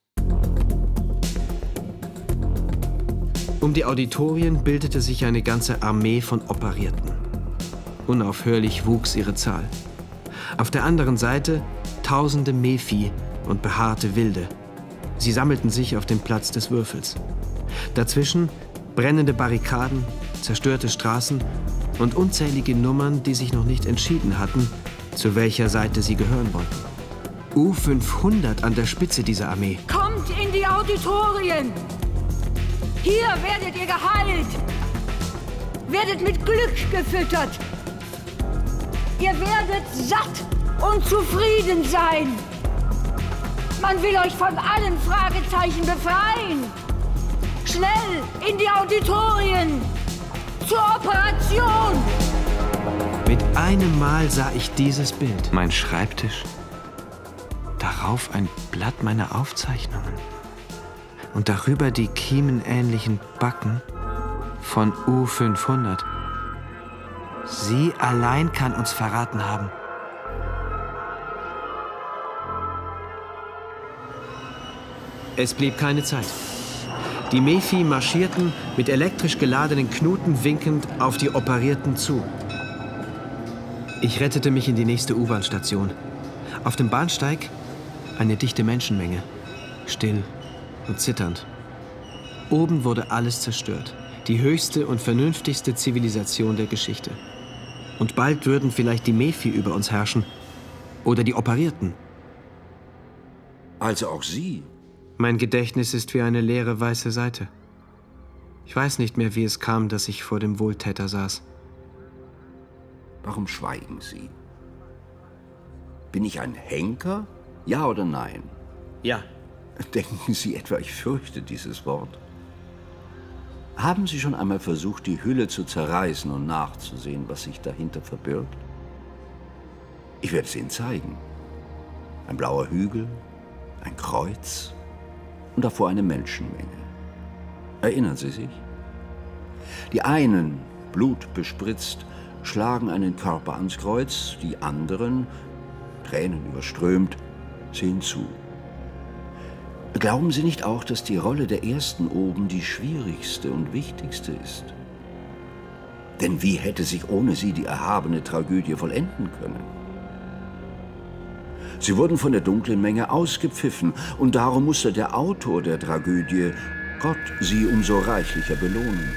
Um die Auditorien bildete sich eine ganze Armee von Operierten. Unaufhörlich wuchs ihre Zahl. Auf der anderen Seite tausende Mephi und behaarte Wilde. Sie sammelten sich auf dem Platz des Würfels. Dazwischen brennende Barrikaden, zerstörte Straßen und unzählige Nummern, die sich noch nicht entschieden hatten, zu welcher Seite sie gehören wollten. U fünfhundert an der Spitze dieser Armee. Kommt in die Auditorien! Hier werdet ihr geheilt! Werdet mit Glück gefüttert! Ihr werdet satt und zufrieden sein! Man will euch von allen Fragezeichen befreien! Schnell in die Auditorien! Zur Operation! Mit einem Mal sah ich dieses Bild. Mein Schreibtisch. Darauf ein Blatt meiner Aufzeichnungen. Und darüber die kiemenähnlichen Backen von U fünfhundert. Sie allein kann uns verraten haben. Es blieb keine Zeit. Die Mephi marschierten mit elektrisch geladenen Knuten winkend auf die Operierten zu. Ich rettete mich in die nächste U-Bahn-Station. Auf dem Bahnsteig eine dichte Menschenmenge, still und zitternd. Oben wurde alles zerstört, die höchste und vernünftigste Zivilisation der Geschichte. Und bald würden vielleicht die Mephi über uns herrschen oder die Operierten. Also auch Sie? Mein Gedächtnis ist wie eine leere weiße Seite. Ich weiß nicht mehr, wie es kam, dass ich vor dem Wohltäter saß. Warum schweigen Sie? Bin ich ein Henker? Ja oder nein? Ja. Denken Sie etwa, ich fürchte dieses Wort? Haben Sie schon einmal versucht, die Hülle zu zerreißen und nachzusehen, was sich dahinter verbirgt? Ich werde es Ihnen zeigen. Ein blauer Hügel, ein Kreuz und davor eine Menschenmenge. Erinnern Sie sich? Die einen, blutbespritzt, schlagen einen Körper ans Kreuz, die anderen, Tränen überströmt, sehen zu. Glauben Sie nicht auch, dass die Rolle der Ersten oben die schwierigste und wichtigste ist? Denn wie hätte sich ohne sie die erhabene Tragödie vollenden können? Sie wurden von der dunklen Menge ausgepfiffen und darum musste der Autor der Tragödie, Gott, sie umso reichlicher belohnen.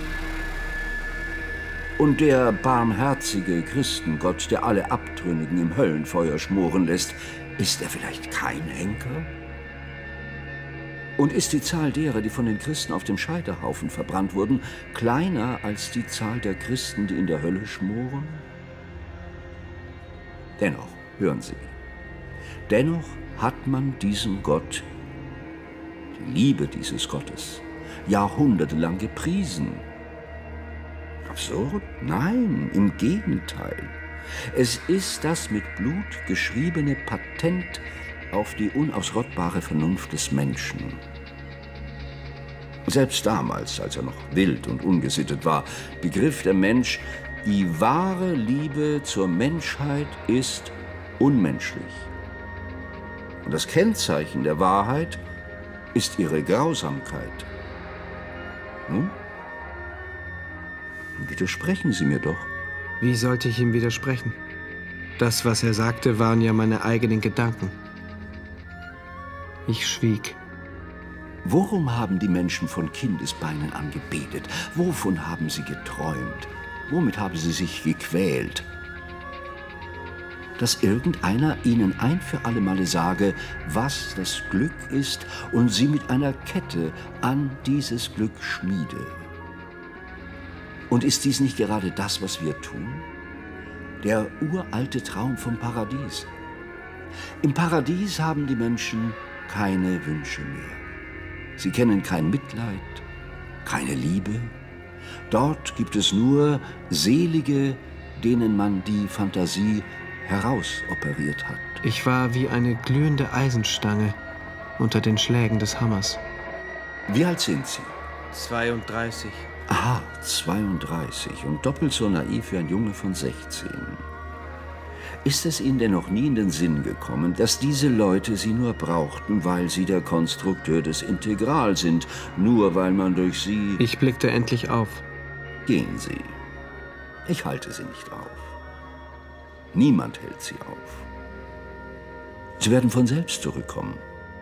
Und der barmherzige Christengott, der alle Abtrünnigen im Höllenfeuer schmoren lässt, ist er vielleicht kein Henker? Und ist die Zahl derer, die von den Christen auf dem Scheiterhaufen verbrannt wurden, kleiner als die Zahl der Christen, die in der Hölle schmoren? Dennoch, hören Sie, dennoch hat man diesem Gott, die Liebe dieses Gottes, jahrhundertelang gepriesen. Absurd? Nein, im Gegenteil. Es ist das mit Blut geschriebene Patent auf die unausrottbare Vernunft des Menschen. Selbst damals, als er noch wild und ungesittet war, begriff der Mensch, die wahre Liebe zur Menschheit ist unmenschlich. Und das Kennzeichen der Wahrheit ist ihre Grausamkeit. Hm? Widersprechen Sie mir doch. Wie sollte ich ihm widersprechen? Das, was er sagte, waren ja meine eigenen Gedanken. Ich schwieg. Worum haben die Menschen von Kindesbeinen an gebetet? Wovon haben sie geträumt? Womit haben sie sich gequält? Dass irgendeiner ihnen ein für alle Male sage, was das Glück ist und sie mit einer Kette an dieses Glück schmiede. Und ist dies nicht gerade das, was wir tun? Der uralte Traum vom Paradies. Im Paradies haben die Menschen keine Wünsche mehr. Sie kennen kein Mitleid, keine Liebe. Dort gibt es nur Selige, denen man die Fantasie herausoperiert hat. Ich war wie eine glühende Eisenstange unter den Schlägen des Hammers. Wie alt sind Sie? zweiunddreißig. Aha, zweiunddreißig und doppelt so naiv wie ein Junge von sechzehn. Ist es Ihnen denn noch nie in den Sinn gekommen, dass diese Leute Sie nur brauchten, weil Sie der Konstrukteur des Integral sind, nur weil man durch Sie... Ich blickte endlich auf. Gehen Sie. Ich halte Sie nicht auf. Niemand hält Sie auf. Sie werden von selbst zurückkommen.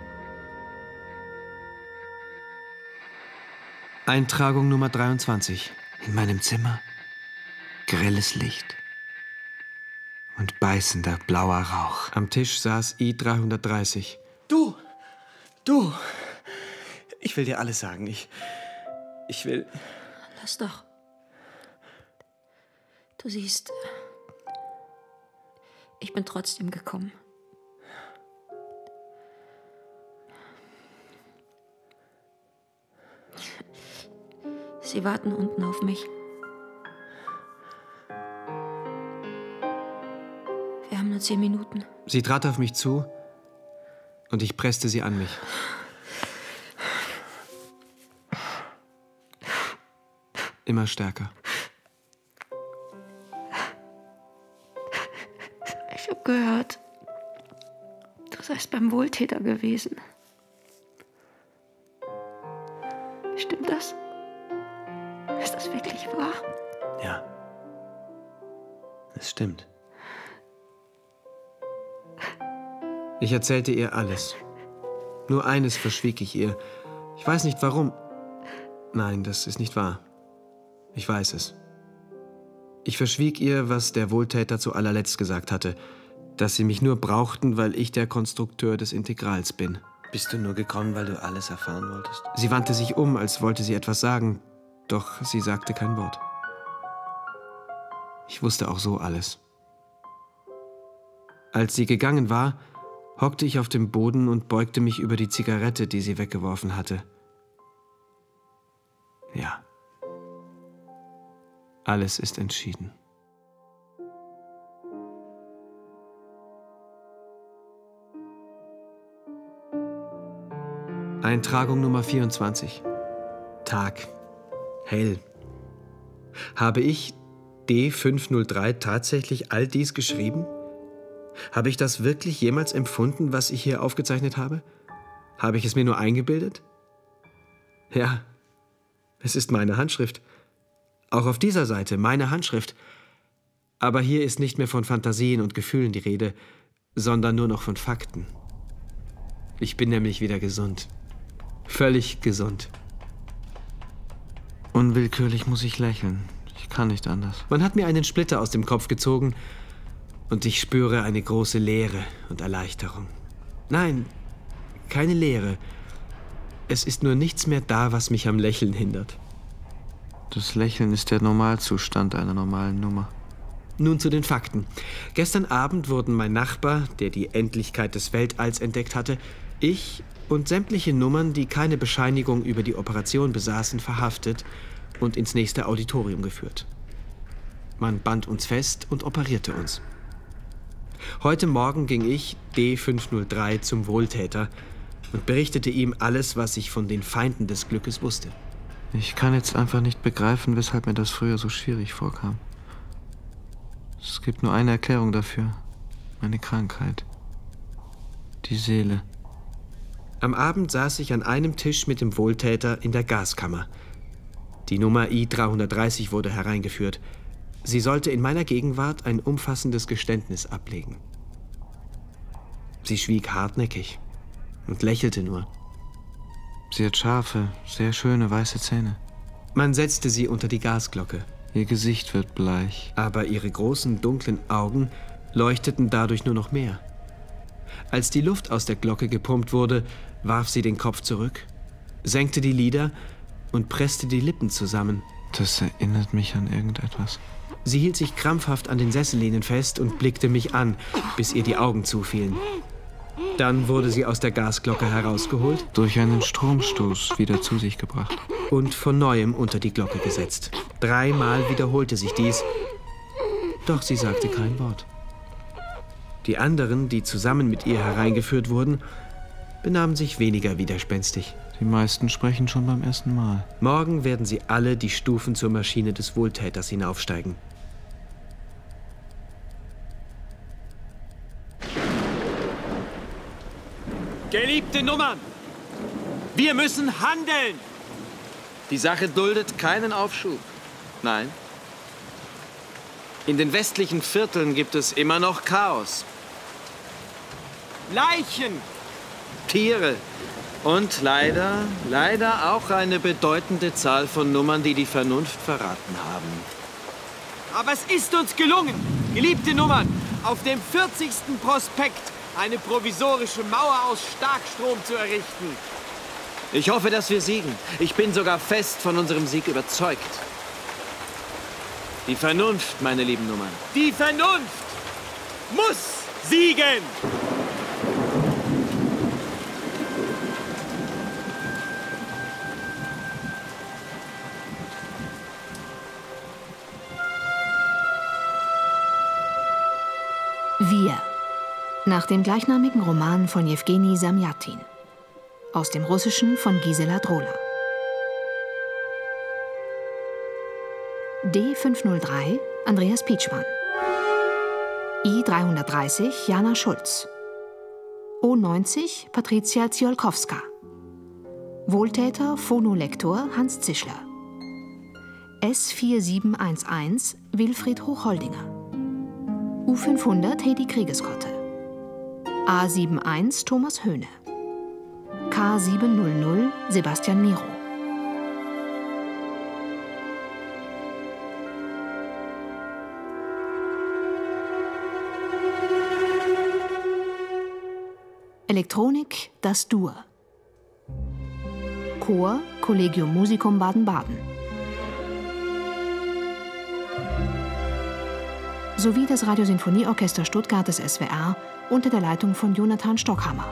Eintragung Nummer dreiundzwanzig. In meinem Zimmer grelles Licht und beißender blauer Rauch. Am Tisch saß I dreihundertdreißig. Du! Du! Ich will dir alles sagen. Ich... Ich will... Lass doch. Du siehst, ich bin trotzdem gekommen. Sie warten unten auf mich. Wir haben nur zehn Minuten. Sie trat auf mich zu und ich presste sie an mich. Immer stärker. Ich habe gehört, du seist beim Wohltäter gewesen. Stimmt das? Ist das wirklich wahr? Ja. Es stimmt. Ich erzählte ihr alles. Nur eines verschwieg ich ihr. Ich weiß nicht warum. Nein, das ist nicht wahr. Ich weiß es. Ich verschwieg ihr, was der Wohltäter zu allerletzt gesagt hatte, dass sie mich nur brauchten, weil ich der Konstrukteur des Integrals bin. Bist du nur gekommen, weil du alles erfahren wolltest? Sie wandte sich um, als wollte sie etwas sagen, doch sie sagte kein Wort. Ich wusste auch so alles. Als sie gegangen war, hockte ich auf dem Boden und beugte mich über die Zigarette, die sie weggeworfen hatte. Ja. Alles ist entschieden. Eintragung Nummer vierundzwanzig. Tag. Hell. Habe ich D fünf null drei tatsächlich all dies geschrieben? Habe ich das wirklich jemals empfunden, was ich hier aufgezeichnet habe? Habe ich es mir nur eingebildet? Ja, es ist meine Handschrift. Auch auf dieser Seite meine Handschrift. Aber hier ist nicht mehr von Fantasien und Gefühlen die Rede, sondern nur noch von Fakten. Ich bin nämlich wieder gesund. Völlig gesund. Unwillkürlich muss ich lächeln. Ich kann nicht anders. Man hat mir einen Splitter aus dem Kopf gezogen und ich spüre eine große Leere und Erleichterung. Nein, keine Leere. Es ist nur nichts mehr da, was mich am Lächeln hindert. Das Lächeln ist der Normalzustand einer normalen Nummer. Nun zu den Fakten. Gestern Abend wurden mein Nachbar, der die Endlichkeit des Weltalls entdeckt hatte, ich und sämtliche Nummern, die keine Bescheinigung über die Operation besaßen, verhaftet und ins nächste Auditorium geführt. Man band uns fest und operierte uns. Heute Morgen ging ich, D fünf null drei, zum Wohltäter und berichtete ihm alles, was ich von den Feinden des Glückes wusste. Ich kann jetzt einfach nicht begreifen, weshalb mir das früher so schwierig vorkam. Es gibt nur eine Erklärung dafür. Meine Krankheit. Die Seele. Am Abend saß ich an einem Tisch mit dem Wohltäter in der Gaskammer. Die Nummer I dreihundertdreißig wurde hereingeführt. Sie sollte in meiner Gegenwart ein umfassendes Geständnis ablegen. Sie schwieg hartnäckig und lächelte nur. Sie hat scharfe, sehr schöne weiße Zähne. Man setzte sie unter die Gasglocke. Ihr Gesicht wird bleich. Aber ihre großen, dunklen Augen leuchteten dadurch nur noch mehr. Als die Luft aus der Glocke gepumpt wurde, warf sie den Kopf zurück, senkte die Lider und presste die Lippen zusammen. Das erinnert mich an irgendetwas. Sie hielt sich krampfhaft an den Sessellehnen fest und blickte mich an, bis ihr die Augen zufielen. Dann wurde sie aus der Gasglocke herausgeholt, durch einen Stromstoß wieder zu sich gebracht und von neuem unter die Glocke gesetzt. Dreimal wiederholte sich dies, doch sie sagte kein Wort. Die anderen, die zusammen mit ihr hereingeführt wurden, benahmen sich weniger widerspenstig. Die meisten sprechen schon beim ersten Mal. Morgen werden sie alle die Stufen zur Maschine des Wohltäters hinaufsteigen. Geliebte Nummern, wir müssen handeln. Die Sache duldet keinen Aufschub. Nein. In den westlichen Vierteln gibt es immer noch Chaos. Leichen! Tiere. Und leider, leider auch eine bedeutende Zahl von Nummern, die die Vernunft verraten haben. Aber es ist uns gelungen, geliebte Nummern, auf dem vierzigsten Prospekt eine provisorische Mauer aus Starkstrom zu errichten. Ich hoffe, dass wir siegen. Ich bin sogar fest von unserem Sieg überzeugt. Die Vernunft, meine lieben Nummern. Die Vernunft muss siegen! Wir. Nach dem gleichnamigen Roman von Jewgeni Samjatin. Aus dem Russischen von Gisela Drola. D fünfhundertdrei Andreas Pietschmann. I dreihundertdreißig Jana Schulz. O neunzig Patricia Ziolkowska. Wohltäter Phonolektor Hans Zischler. S vier sieben eins eins Wilfried Hochholdinger. U fünfhundert Hedi Kriegeskotte. A eins Thomas Höhne. K siebenhundert Sebastian Miro. Elektronik Das Dur. Chor Collegium Musicum Baden-Baden. Sowie das Radiosinfonieorchester Stuttgart des S W R unter der Leitung von Jonathan Stockhammer.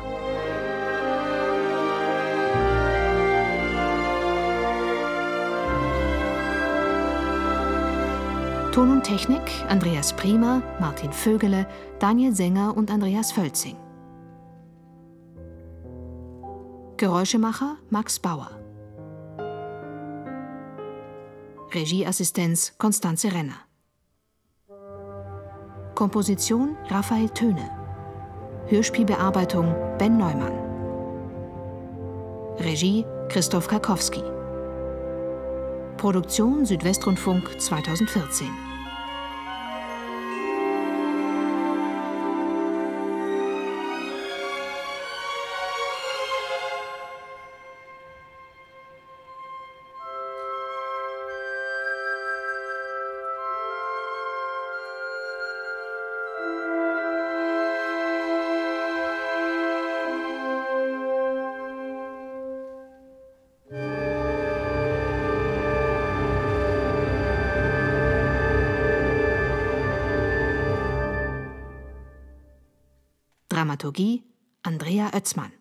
Ton und Technik Andreas Priemer, Martin Vögele, Daniel Sänger und Andreas Völzing. Geräuschemacher Max Bauer. Regieassistenz Konstanze Renner. Komposition Raphael Töne. Hörspielbearbeitung Ben Neumann. Regie Christoph Karkowski. Produktion Südwestrundfunk zweitausendvierzehn. Dramaturgie Andrea Oetzmann.